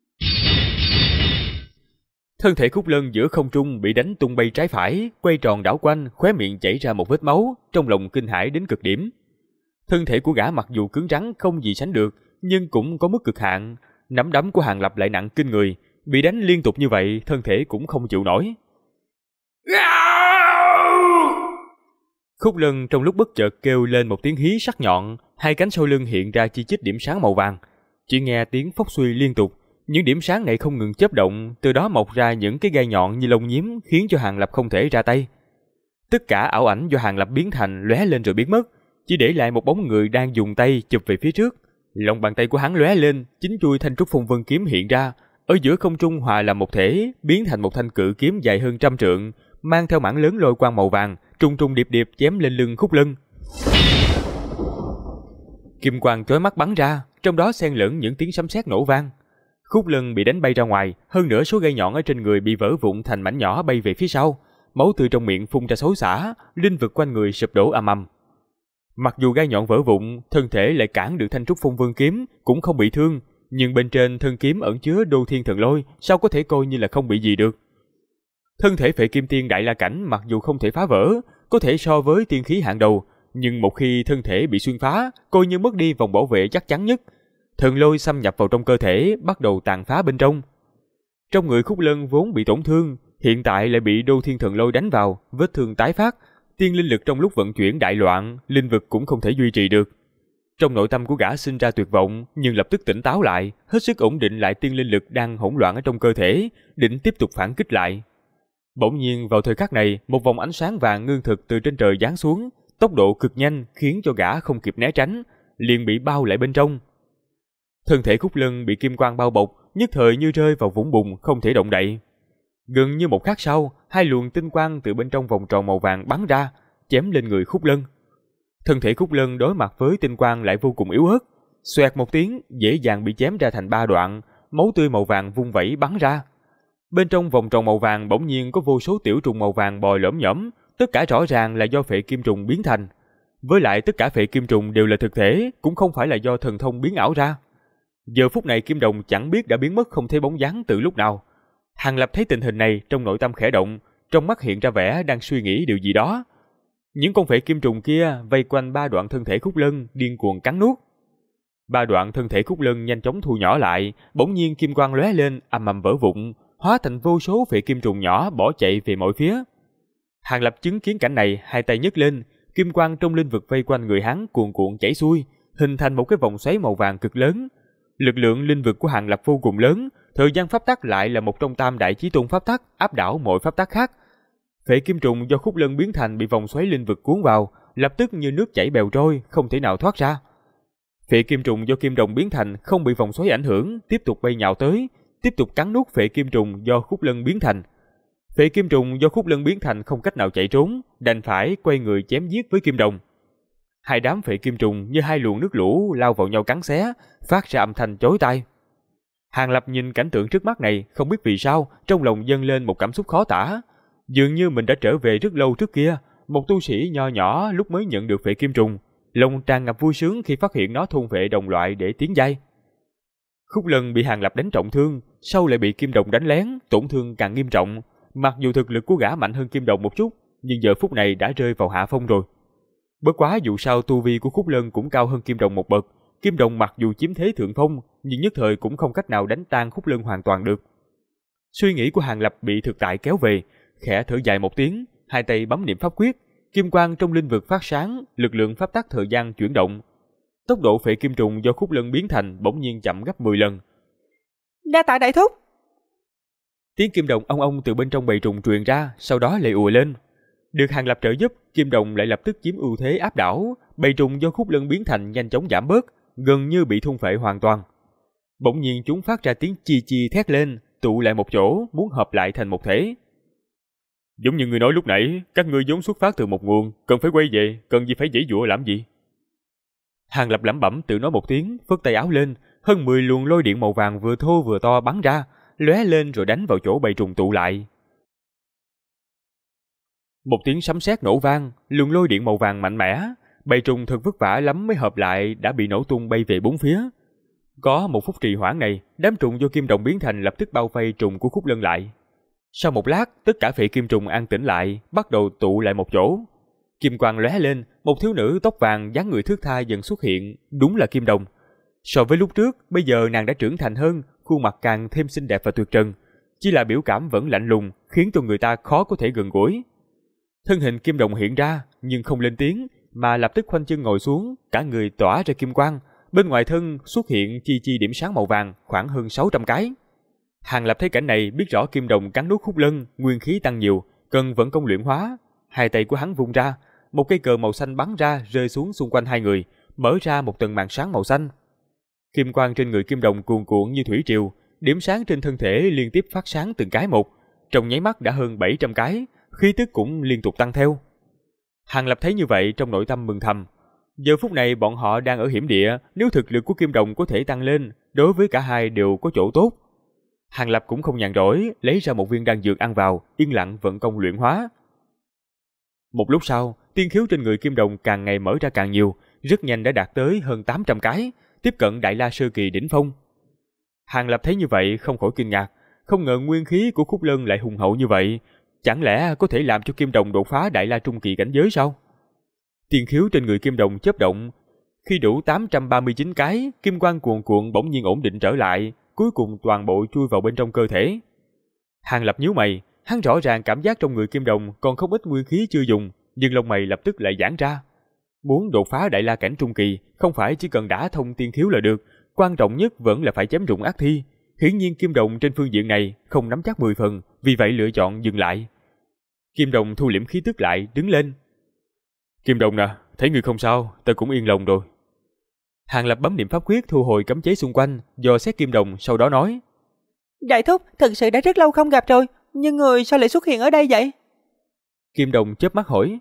S1: Thân thể Khúc Lân giữa không trung bị đánh tung bay trái phải, quay tròn đảo quanh, khóe miệng chảy ra một vết máu, trong lòng kinh hãi đến cực điểm. Thân thể của gã mặc dù cứng rắn không gì sánh được, nhưng cũng có mức cực hạn. Nắm đấm của Hàng Lập lại nặng kinh người, bị đánh liên tục như vậy, thân thể cũng không chịu nổi. Khúc Lân trong lúc bất chợt kêu lên một tiếng hí sắc nhọn, hai cánh sau lưng hiện ra chi chít điểm sáng màu vàng. Chỉ nghe tiếng phốc suy liên tục, những điểm sáng này không ngừng chớp động, từ đó mọc ra những cái gai nhọn như lông nhím, khiến cho Hàng Lập không thể ra tay. Tất cả ảo ảnh do Hàng Lập biến thành lóe lên rồi biến mất, chỉ để lại một bóng người đang dùng tay chụp về phía trước. Lòng bàn tay của hắn lóe lên, chính chuôi thanh trúc phong vân kiếm hiện ra, ở giữa không trung hòa làm một thể, biến thành một thanh cự kiếm dài hơn 100 trượng, mang theo mảng lớn lôi quang màu vàng, trùng trùng điệp điệp chém lên lưng Khúc Lân. Kim quang chói mắt bắn ra, trong đó xen lẫn những tiếng sấm sét nổ vang. Khúc Lân bị đánh bay ra ngoài, hơn nữa số gai nhọn ở trên người bị vỡ vụn thành mảnh nhỏ bay về phía sau, máu tươi trong miệng phun ra xối xả, linh vực quanh người sụp đổ ầm ầm. Mặc dù gai nhọn vỡ vụn, thân thể lại cản được thanh trúc phong vân kiếm, cũng không bị thương, nhưng bên trên thân kiếm ẩn chứa đô thiên thần lôi, sao có thể coi như là không bị gì được. Thân thể Phệ Kim Tiên Đại La Cảnh mặc dù không thể phá vỡ, có thể so với tiên khí hạng đầu, nhưng một khi thân thể bị xuyên phá, coi như mất đi vòng bảo vệ chắc chắn nhất. Thần lôi xâm nhập vào trong cơ thể, bắt đầu tàn phá bên trong. Trong người Khúc Lân vốn bị tổn thương, hiện tại lại bị đô thiên thần lôi đánh vào, vết thương tái phát, tiên linh lực trong lúc vận chuyển đại loạn, linh vực cũng không thể duy trì được. Trong nội tâm của gã sinh ra tuyệt vọng, nhưng lập tức tỉnh táo lại, hết sức ổn định lại tiên linh lực đang hỗn loạn ở trong cơ thể, định tiếp tục phản kích lại. Bỗng nhiên vào thời khắc này, một vòng ánh sáng vàng ngưng thực từ trên trời giáng xuống, tốc độ cực nhanh khiến cho gã không kịp né tránh, liền bị bao lại bên trong. Thân thể Khúc Lân bị kim quang bao bọc, nhất thời như rơi vào vũng bùn không thể động đậy. Gần như một khắc sau, hai luồng tinh quang từ bên trong vòng tròn màu vàng bắn ra, chém lên người Khúc Lân. Thân thể Khúc Lân đối mặt với tinh quang lại vô cùng yếu ớt, xoẹt một tiếng, dễ dàng bị chém ra thành 3 đoạn, máu tươi màu vàng vung vẩy bắn ra. Bên trong vòng tròn màu vàng bỗng nhiên có vô số tiểu trùng màu vàng bò lởm nhởm, tất cả rõ ràng là do phệ kim trùng biến thành. Với lại tất cả phệ kim trùng đều là thực thể, cũng không phải là do thần thông biến ảo ra. Giờ phút này Kim Đồng chẳng biết đã biến mất không thấy bóng dáng từ lúc nào. Hàng Lập thấy tình hình này, trong nội tâm khẽ động, trong mắt hiện ra vẻ đang suy nghĩ điều gì đó. Những con phệ kim trùng kia vây quanh 3 đoạn thân thể Khúc Lân, điên cuồng cắn nuốt. 3 đoạn thân thể Khúc Lân nhanh chóng thu nhỏ lại, bỗng nhiên kim quang lóe lên, ầm ầm vỡ vụn, hóa thành vô số phệ kim trùng nhỏ bỏ chạy về mọi phía. Hàng Lập chứng kiến cảnh này, hai tay nhấc lên, kim quang trong linh vực vây quanh người hắn cuồn cuộn chảy xuôi, hình thành một cái vòng xoáy màu vàng cực lớn. Lực lượng linh vực của Hàng Lập vô cùng lớn, thời gian pháp tắc lại là một trong tam đại chí tôn pháp tắc, áp đảo mọi pháp tắc khác. Phệ kim trùng do Khúc Lân biến thành bị vòng xoáy linh vực cuốn vào, lập tức như nước chảy bèo trôi, không thể nào thoát ra. Phệ kim trùng do Kim Đồng biến thành không bị vòng xoáy ảnh hưởng, tiếp tục bay nhào tới, tiếp tục cắn nuốt phệ kim trùng do Khúc Lân biến thành. Phệ kim trùng do Khúc Lân biến thành không cách nào chạy trốn, đành phải quay người chém giết với Kim Đồng. Hai đám phệ kim trùng như hai luồng nước lũ lao vào nhau cắn xé, phát ra âm thanh chói tai. Hàng Lập nhìn cảnh tượng trước mắt này, không biết vì sao, trong lòng dâng lên một cảm xúc khó tả. Dường như mình đã trở về rất lâu trước kia, một tu sĩ nho nhỏ lúc mới nhận được phệ kim trùng, lòng tràn ngập vui sướng khi phát hiện nó thôn phệ đồng loại để tiến giai. Khúc Lân bị Hàng Lập đánh trọng thương, sau lại bị Kim Đồng đánh lén, tổn thương càng nghiêm trọng. Mặc dù thực lực của gã mạnh hơn Kim Đồng một chút, nhưng giờ phút này đã rơi vào hạ phong rồi. Bất quá dù sao tu vi của Khúc Lân cũng cao hơn Kim Đồng một bậc, Kim Đồng mặc dù chiếm thế thượng phong, nhưng nhất thời cũng không cách nào đánh tan Khúc Lân hoàn toàn được. Suy nghĩ của Hàng Lập bị thực tại kéo về, khẽ thở dài một tiếng, hai tay bấm niệm pháp quyết, kim quang trong linh vực phát sáng, lực lượng pháp tắc thời gian chuyển động. Tốc độ phệ kim trùng do Khúc Lân biến thành bỗng nhiên chậm gấp 10 lần.
S3: Đa tạ đại thúc.
S1: Tiếng kim đồng ong ong từ bên trong bầy trùng truyền ra, sau đó lại ùa lên. Được Hàng Lập trợ giúp, kim đồng lại lập tức chiếm ưu thế áp đảo, bầy trùng do Khúc Lân biến thành nhanh chóng giảm bớt, gần như bị thôn phệ hoàn toàn. Bỗng nhiên chúng phát ra tiếng chi chi thét lên, tụ lại một chỗ, muốn hợp lại thành một thể. Giống như người nói lúc nãy, các ngươi vốn xuất phát từ một nguồn, cần phải quay về, cần gì phải giãy giụa làm gì? Hàng Lập lẩm bẩm tự nói một tiếng, phất tay áo lên, hơn 10 luồng lôi điện màu vàng vừa thô vừa to bắn ra, lóe lên rồi đánh vào chỗ bầy trùng tụ lại. Một tiếng sấm sét nổ vang, luồng lôi điện màu vàng mạnh mẽ, bầy trùng thật vất vả lắm mới hợp lại đã bị nổ tung bay về bốn phía. Có một phút trì hoãn này, đám trùng do kim đồng biến thành lập tức bao vây trùng của Khúc Lân lại. Sau một lát, tất cả phệ kim trùng an tĩnh lại, bắt đầu tụ lại một chỗ. Kim quang lóe lên, một thiếu nữ tóc vàng dáng người thướt tha dần xuất hiện, đúng là Kim Đồng. So với lúc trước, bây giờ nàng đã trưởng thành hơn, khuôn mặt càng thêm xinh đẹp và tuyệt trần. Chỉ là biểu cảm vẫn lạnh lùng, khiến cho người ta khó có thể gần gũi. Thân hình Kim Đồng hiện ra, nhưng không lên tiếng, mà lập tức khoanh chân ngồi xuống, cả người tỏa ra kim quang. Bên ngoài thân xuất hiện chi chi điểm sáng màu vàng, khoảng hơn 600 cái. Hàng Lập thấy cảnh này biết rõ Kim Đồng cắn nuốt Khúc Lân, nguyên khí tăng nhiều, cần vận công luyện hóa. Hai tay của hắn vung ra, một cây cờ màu xanh bắn ra rơi xuống xung quanh hai người, mở ra một tầng màn sáng màu xanh. Kim quang trên người Kim Đồng cuồn cuộn như thủy triều, điểm sáng trên thân thể liên tiếp phát sáng từng cái một, trong nháy mắt đã hơn 700 cái, khí tức cũng liên tục tăng theo. Hàng Lập thấy như vậy trong nội tâm mừng thầm. Giờ phút này bọn họ đang ở hiểm địa, nếu thực lực của Kim Đồng có thể tăng lên, đối với cả hai đều có chỗ tốt. Hàng Lập cũng không nhàn rỗi, lấy ra một viên đan dược ăn vào, yên lặng vận công luyện hóa. Một lúc sau, tiên khiếu trên người Kim Đồng càng ngày mở ra càng nhiều, rất nhanh đã đạt tới hơn 800 cái, tiếp cận Đại La Sơ Kỳ đỉnh phong. Hàng Lập thấy như vậy không khỏi kinh ngạc, không ngờ nguyên khí của Khúc Lân lại hùng hậu như vậy, chẳng lẽ có thể làm cho Kim Đồng đột phá Đại La Trung Kỳ cảnh giới sao? Tiên khiếu trên người Kim Đồng chớp động, khi đủ 839 cái, kim quang cuồn cuộn bỗng nhiên ổn định trở lại, cuối cùng toàn bộ chui vào bên trong cơ thể. Hàng Lập nhíu mày, hắn rõ ràng cảm giác trong người Kim Đồng còn không ít nguyên khí chưa dùng, nhưng lông mày lập tức lại giãn ra. Muốn đột phá Đại La cảnh Trung Kỳ, không phải chỉ cần đả thông tiên khiếu là được, quan trọng nhất vẫn là phải chém rụng ác thi. Hiển nhiên Kim Đồng trên phương diện này không nắm chắc 10 phần, vì vậy lựa chọn dừng lại. Kim Đồng thu liễm khí tức lại, đứng lên. Kim Đồng nè, thấy người không sao, ta cũng yên lòng rồi. Hàng Lập bấm niệm pháp quyết thu hồi cấm chế xung quanh, dò xét Kim Đồng, sau đó nói:
S3: Đại thúc, thật sự đã rất lâu không gặp rồi, nhưng người sao lại xuất hiện ở đây vậy?
S1: Kim Đồng chớp mắt hỏi: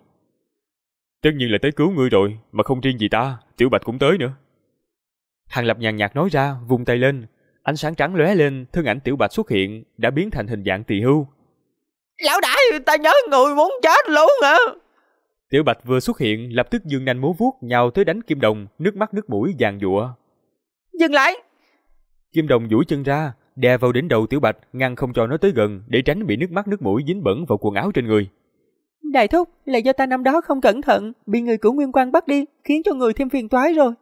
S1: Tất nhiên là tới cứu ngươi rồi, mà không riêng gì ta, Tiểu Bạch cũng tới nữa. Hàng Lập nhàn nhạt nói ra, vung tay lên, ánh sáng trắng lóe lên, thân ảnh Tiểu Bạch xuất hiện, đã biến thành hình dạng tỳ hưu.
S2: Lão đại, ta nhớ người muốn chết luôn hả?
S1: Tiểu Bạch vừa xuất hiện, lập tức giương nanh múa vuốt nhào tới đánh Kim Đồng, nước mắt nước mũi giàn giụa.
S2: Dừng lại!
S1: Kim Đồng duỗi chân ra, đè vào đỉnh đầu Tiểu Bạch, ngăn không cho nó tới gần, để tránh bị nước mắt nước mũi dính bẩn vào quần áo trên người.
S3: Đại thúc, là do ta năm đó không cẩn thận, bị người của Nguyên Quang bắt đi, khiến cho người thêm phiền toái rồi.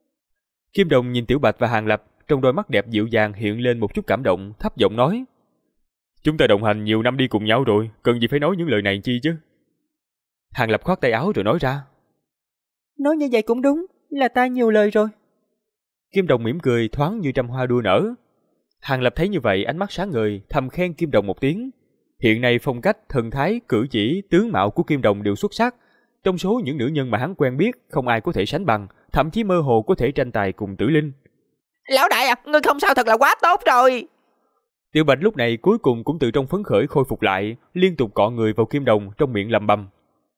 S1: Kim Đồng nhìn Tiểu Bạch và Hàng Lập, trong đôi mắt đẹp dịu dàng hiện lên một chút cảm động, thấp giọng nói: Chúng ta đồng hành nhiều năm đi cùng nhau rồi, cần gì phải nói những lời này chi chứ? Hàng Lập khoát tay áo rồi nói ra:
S3: Nói như vậy cũng đúng, là ta nhiều lời rồi.
S1: Kim Đồng mỉm cười thoáng như trăm hoa đua nở. Hàng Lập thấy như vậy ánh mắt sáng ngời, thầm khen Kim Đồng một tiếng. Hiện nay phong cách, thần thái, cử chỉ, tướng mạo của Kim Đồng đều xuất sắc. Trong số những nữ nhân mà hắn quen biết, không ai có thể sánh bằng, thậm chí mơ hồ có thể tranh tài cùng Tử Linh.
S2: Lão đại à, ngươi không sao thật là quá tốt rồi.
S1: Tiểu Bạch lúc này cuối cùng cũng từ trong phấn khởi khôi phục lại, liên tục cọ người vào Kim Đồng, trong miệng lầm bầm: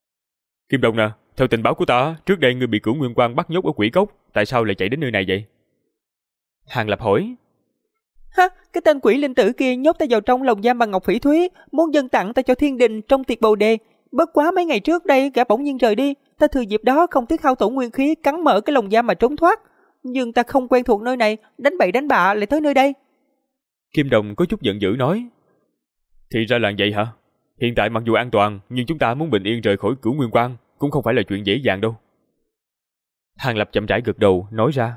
S1: Kim Đồng nè, theo tình báo của ta, trước đây ngươi bị Cửu Nguyên Quang bắt nhốt ở Quỷ Cốc, tại sao lại chạy đến nơi này vậy? Hàng Lập hỏi:
S3: Ha, cái tên quỷ linh tử kia nhốt ta vào trong lồng giam bằng ngọc phỉ thúy, muốn dâng tặng ta cho thiên đình trong tiệc bồ đề. Bất quá mấy ngày trước đây gã bỗng nhiên rời đi, ta thừa dịp đó không tiếc hao tổn nguyên khí cắn mở cái lồng giam mà trốn thoát. Nhưng ta không quen thuộc nơi này, đánh bậy đánh bạ lại tới nơi đây.
S1: Kim Đồng có chút giận dữ nói. Thì ra là vậy hả? Hiện tại mặc dù an toàn, nhưng chúng ta muốn bình yên rời khỏi Cửu Nguyên Quan cũng không phải là chuyện dễ dàng đâu. Hàng Lập chậm rãi gật đầu, nói ra.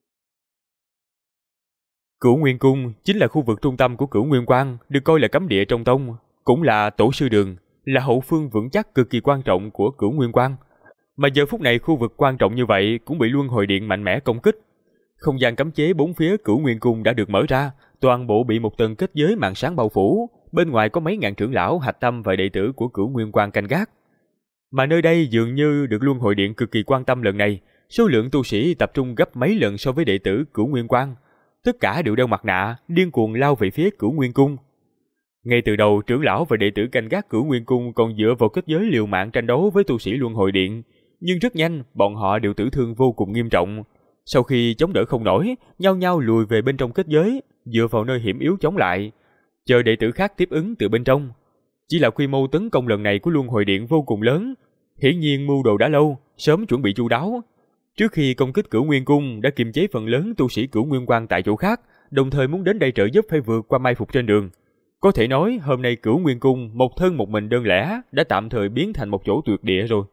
S1: Cửu Nguyên Cung chính là khu vực trung tâm của Cửu Nguyên Quan, được coi là cấm địa trong tông, cũng là tổ sư đường, là hậu phương vững chắc cực kỳ quan trọng của Cửu Nguyên Quan. Mà giờ phút này khu vực quan trọng như vậy cũng bị Luân Hồi Điện mạnh mẽ công kích. Không gian cấm chế bốn phía Cửu Nguyên Cung đã được mở ra, toàn bộ bị một tầng kết giới màn sáng bao phủ, bên ngoài có mấy ngàn trưởng lão, hạch tâm và đệ tử của Cửu Nguyên Quan canh gác. Mà nơi đây dường như được Luân Hồi Điện cực kỳ quan tâm lần này, số lượng tu sĩ tập trung gấp mấy lần so với đệ tử Cửu Nguyên Quan. Tất cả đều đeo mặt nạ, điên cuồng lao về phía Cửu Nguyên Cung. Ngay từ đầu, trưởng lão và đệ tử canh gác Cửu Nguyên Cung còn dựa vào kết giới liều mạng tranh đấu với tu sĩ Luân Hồi Điện, nhưng rất nhanh bọn họ đều tử thương vô cùng nghiêm trọng. Sau khi chống đỡ không nổi, nhao nhao lùi về bên trong kết giới, dựa vào nơi hiểm yếu chống lại, chờ đệ tử khác tiếp ứng từ bên trong. Chỉ là quy mô tấn công lần này của Luân Hồi Điện vô cùng lớn, hiển nhiên mưu đồ đã lâu, sớm chuẩn bị chu đáo. Trước khi công kích Cửu Nguyên Cung đã kiềm chế phần lớn tu sĩ Cửu Nguyên Quan tại chỗ khác, đồng thời muốn đến đây trợ giúp phải vượt qua mai phục trên đường. Có thể nói hôm nay Cửu Nguyên Cung một thân một mình đơn lẻ đã tạm thời biến thành một chỗ tuyệt địa rồi.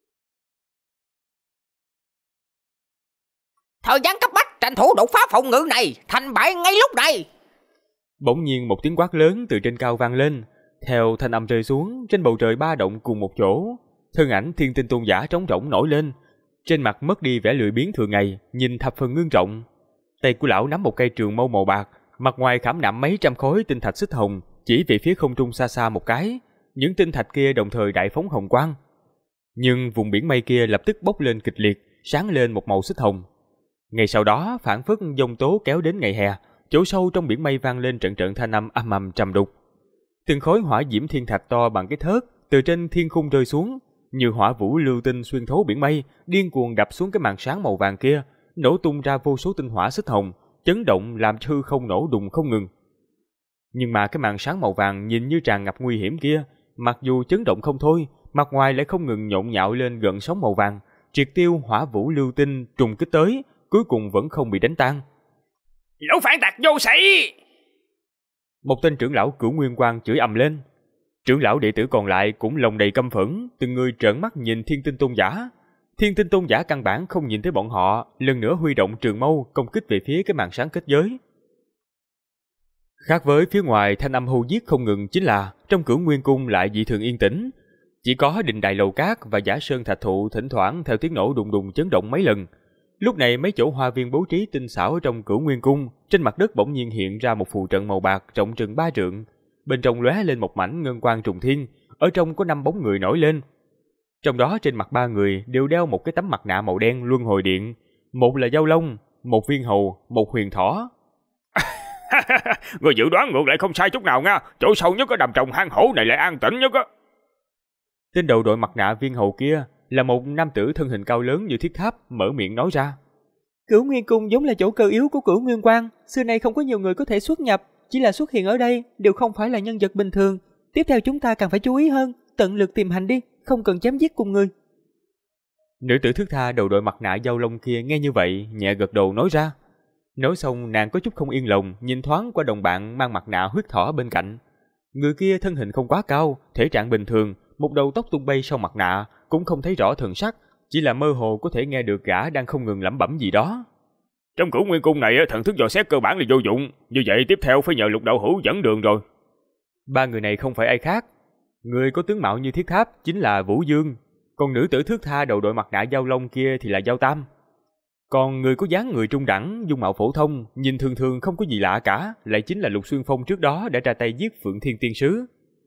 S2: Thời gian cấp bách, tranh thủ đột phá phòng ngự này, thành bại ngay lúc này.
S1: Bỗng nhiên một tiếng quát lớn từ trên cao vang lên, theo thanh âm rơi xuống, trên bầu trời ba động cùng một chỗ, thân ảnh Thiên Tinh Tôn giả trống rỗng nổi lên, trên mặt mất đi vẻ lười biếng thường ngày, nhìn thập phần ngưng trọng. Tay của lão nắm một cây trường mâu màu bạc, mặt ngoài khảm nạm mấy trăm khối tinh thạch xích hồng, chỉ về phía không trung xa xa một cái, những tinh thạch kia đồng thời đại phóng hồng quang. Nhưng vùng biển mây kia lập tức bốc lên kịch liệt, sáng lên một màu xích hồng. Ngay sau đó, phảng phất giông tố kéo đến ngày hè, chỗ sâu trong biển mây vang lên trận trận thanh âm âm ầm trầm đục. Từng khối hỏa diễm thiên thạch to bằng cái thớt từ trên thiên khung rơi xuống, như hỏa vũ lưu tinh xuyên thấu biển mây, điên cuồng đập xuống cái màn sáng màu vàng kia, nổ tung ra vô số tinh hỏa xích hồng, chấn động làm cho hư không nổ đùng không ngừng. Nhưng mà cái màn sáng màu vàng nhìn như tràn ngập nguy hiểm kia, mặc dù chấn động không thôi, mặt ngoài lại không ngừng nhộn nhạo lên gợn sóng màu vàng, triệt tiêu hỏa vũ lưu tinh trùng kích tới, cuối cùng vẫn không bị đánh tan.
S4: Lũ phản tặc vô sĩ!
S1: Một tên trưởng lão Cửu Nguyên Quan chửi ầm lên. Trưởng lão đệ tử còn lại cũng lòng đầy căm phẫn, từng người trợn mắt nhìn Thiên Tinh Tôn giả. Thiên Tinh Tôn giả căn bản không nhìn thấy bọn họ, lần nữa huy động trường mâu công kích về phía cái màn sáng kết giới. Khác với phía ngoài thanh âm hô giết không ngừng chính là trong Cửu Nguyên Cung lại dị thường yên tĩnh, chỉ có đình đài lầu cát và giả sơn thạch thụ thỉnh thoảng theo tiếng nổ đùng đùng chấn động mấy lần. Lúc này mấy chỗ hoa viên bố trí tinh xảo ở trong Cửu Nguyên Cung, trên mặt đất bỗng nhiên hiện ra một phù trận màu bạc rộng chừng 3 trượng, bên trong lóe lên một mảnh ngân quang trùng thiên, ở trong có 5 bóng người nổi lên. Trong đó trên mặt 3 người đều đeo một cái tấm mặt nạ màu đen Luân Hồi Điện, một là Dao Long, một Viên Hầu, một Huyền Thỏ.
S4: Người dự đoán ngược lại không sai chút nào nha, chỗ sâu nhất ở đầm trồng hang hổ này lại an tĩnh nhất á.
S1: Tên đầu đội mặt nạ Viên Hầu kia là một nam tử thân hình cao lớn như thiết tháp, mở miệng nói ra.
S3: Cửu Nguyên Cung giống là chỗ cơ yếu của Cửu Nguyên Quan, xưa nay không có nhiều người có thể xuất nhập, chỉ là xuất hiện ở đây đều không phải là nhân vật bình thường. Tiếp theo chúng ta cần phải chú ý hơn, tận lực tìm hành đi, không cần chém giết cùng người.
S1: Nữ tử thước tha đầu đội mặt nạ Dao Long kia nghe như vậy, nhẹ gật đầu nói ra. Nói xong nàng có chút không yên lòng, nhìn thoáng qua đồng bạn mang mặt nạ huyết thỏ bên cạnh. Người kia thân hình không quá cao, thể trạng bình thường, một đầu tóc tung bay sau mặt nạ, cũng không thấy rõ thần sắc, chỉ là mơ hồ có thể nghe được gã đang không ngừng lẩm bẩm gì đó.
S4: Trong Cửu Nguyên Cung này thần thức dò xét cơ bản là vô dụng, như vậy tiếp theo phải nhờ Lục Đạo Hữu dẫn đường rồi.
S1: 3 người này không phải ai khác, người có tướng mạo như thiết tháp chính là Vũ Dương, còn nữ tử thước tha đầu đội mặt nạ Dao Long kia thì là Dao Tam. Còn người có dáng người trung đẳng, dung mạo phổ thông, nhìn thường thường không có gì lạ cả, lại chính là Lục Xuyên Phong trước đó đã ra tay giết Phượng Thiên Tiên Sứ.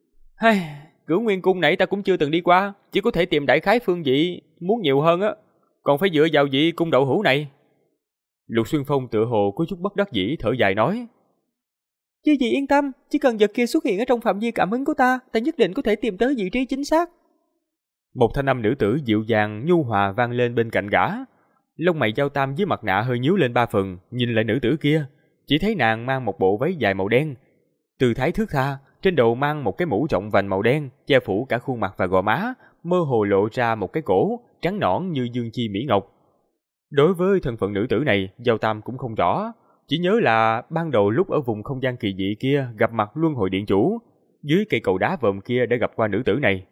S3: Cửu Nguyên Cung nãy ta cũng chưa từng đi qua, chỉ có thể tìm đại khái phương vị, muốn nhiều hơn á, còn phải dựa vào vị cung đậu hữu này.
S1: Lục Xuyên Phong tựa hồ có chút bất đắc dĩ thở dài nói.
S3: Chứ gì yên tâm, chỉ cần vật kia xuất hiện ở trong phạm vi cảm ứng của ta nhất định có thể tìm tới vị trí chính xác.
S1: Một thanh âm nữ tử dịu dàng nhu hòa vang lên bên cạnh gã. Lông mày Dao Tam với mặt nạ hơi nhíu lên 3 phần, nhìn lại nữ tử kia, Chỉ thấy nàng mang một bộ váy dài màu đen, tư thái thướt tha, trên đầu mang một cái mũ rộng vành màu đen, che phủ cả khuôn mặt và gò má, mơ hồ lộ ra một cái cổ trắng nõn như dương chi mỹ ngọc. Đối với thân phận nữ tử này, Giao Tam cũng không rõ, chỉ nhớ là ban đầu lúc ở vùng không gian kỳ dị kia gặp mặt Luân Hồi Điện Chủ, dưới cây cầu đá vòm kia đã gặp qua nữ tử này.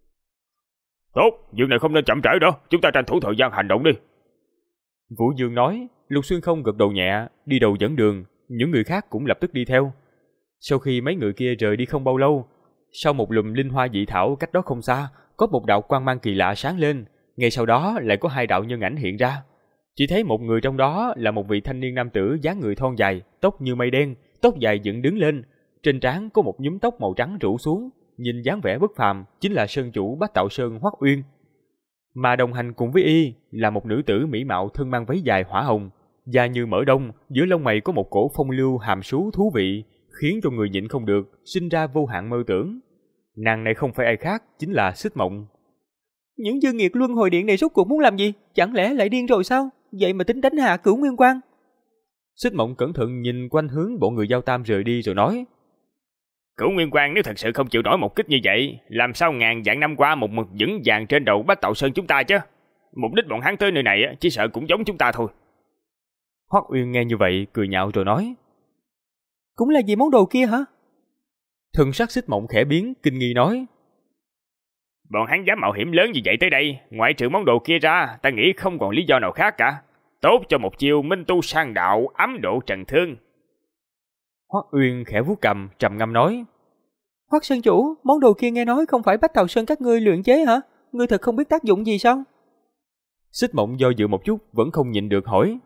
S4: Tốt, việc này không nên chậm trễ nữa, chúng ta tranh thủ thời gian hành động đi.
S1: Vũ Dương nói. Lục Xuyên Không gật đầu nhẹ, đi đầu dẫn đường, những người khác cũng lập tức đi theo. Sau khi mấy người kia rời đi không bao lâu, sau một lùm linh hoa dị thảo cách đó không xa, có một đạo quang mang kỳ lạ sáng lên, ngay sau đó lại có hai đạo nhân ảnh hiện ra. Chỉ thấy một người trong đó là một vị thanh niên nam tử dáng người thon dài, tóc như mây đen, tóc dài dựng đứng lên, trên trán có một nhúm tóc màu trắng rủ xuống, nhìn dáng vẻ bất phàm, chính là sơn chủ Bách Tạo Sơn Hoắc Uyên. Mà đồng hành cùng với y là một nữ tử mỹ mạo thân mang váy dài hỏa hồng, da như mỡ đông, giữa lông mày có một cổ phong lưu hàm sú thú vị, khiến cho người nhịn không được, sinh ra vô hạn mơ tưởng. Nàng này không phải ai khác, chính là Xích Mộng.
S3: Những dư nghiệt Luân Hồi Điện này rốt cuộc muốn làm gì? Chẳng lẽ lại điên rồi sao? Vậy mà tính đánh hạ Cửu Nguyên Quang?
S1: Xích Mộng cẩn thận nhìn quanh hướng bọn người Giao Tam rời đi rồi nói.
S4: Cửu Nguyên Quang nếu thật sự không chịu nổi một kích như vậy, làm sao ngàn vạn năm qua một mực vững vàng trên đầu Bách Tạo Sơn chúng ta chứ? Mục đích bọn hắn tới nơi này chỉ sợ cũng giống chúng ta thôi.
S1: Hoắc Uyên nghe như vậy cười nhạo rồi nói.
S3: Cũng là vì món đồ kia hả?
S1: Thần sắc Xích Mộng khẽ biến, kinh nghi nói.
S4: Bọn hắn dám mạo hiểm lớn như vậy tới đây, ngoại trừ món đồ kia ra, ta nghĩ không còn lý do nào khác cả. Tốt cho một chiêu minh tu sang đạo, ám độ trần thương.
S1: Hoắc Uyên khẽ vuốt cằm, trầm ngâm nói.
S3: Hoắc Sơn Chủ, món đồ kia nghe nói không phải Bách Tạo Sơn các ngươi luyện chế hả? Ngươi thật không biết tác dụng gì sao?
S1: Xích Mộng do dự một chút, vẫn không nhịn được hỏi.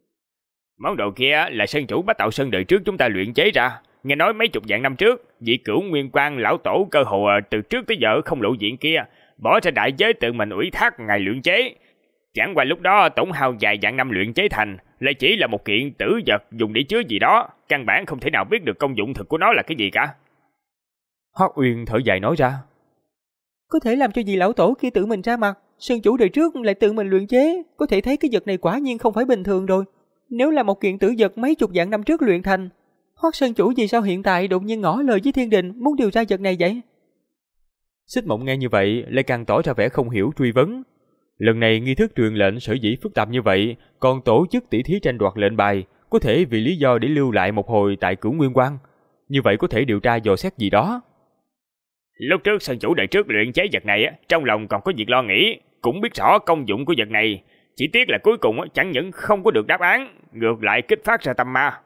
S4: Món đồ kia là Sơn Chủ Bách Tạo Sơn đời trước chúng ta luyện chế ra. Nghe nói mấy chục vạn năm trước, vị Cửu Nguyên Quang lão tổ cơ hồ từ trước tới giờ không lộ diện kia, bỏ ra đại giới tự mình ủy thác ngài luyện chế. Chẳng qua lúc đó tổn hao vài vạn năm luyện chế thành, lại chỉ là một kiện tử vật dùng để chứa gì đó, căn bản không thể nào biết được công dụng thực của nó là cái gì cả.
S1: Hoắc Uyên thở dài nói ra.
S3: Có thể làm cho vị lão tổ kia tự mình ra mặt, Sơn Chủ đời trước lại tự mình luyện chế, có thể thấy cái vật này quả nhiên không phải bình thường rồi. Nếu là một kiện tử vật mấy chục vạn năm trước luyện thành, Hoắc Sơn Chủ vì sao hiện tại đột nhiên ngỏ lời với thiên đình muốn điều tra vật này vậy?
S1: Xích Mộng nghe như vậy lại càng tỏ ra vẻ không hiểu, truy vấn. Lần này nghi thức truyền lệnh sở dĩ phức tạp như vậy, còn tổ chức tỷ thí tranh đoạt lệnh bài, có thể vì lý do để lưu lại một hồi tại Cửu Nguyên Quang. Như vậy có thể điều tra dò xét gì đó.
S4: Lúc trước Sơn Chủ đời trước luyện chế vật này, trong lòng còn có việc lo nghĩ, cũng biết rõ công dụng của vật này. Chỉ tiếc là cuối cùng chẳng những không có được đáp án, ngược lại kích phát ra tâm ma.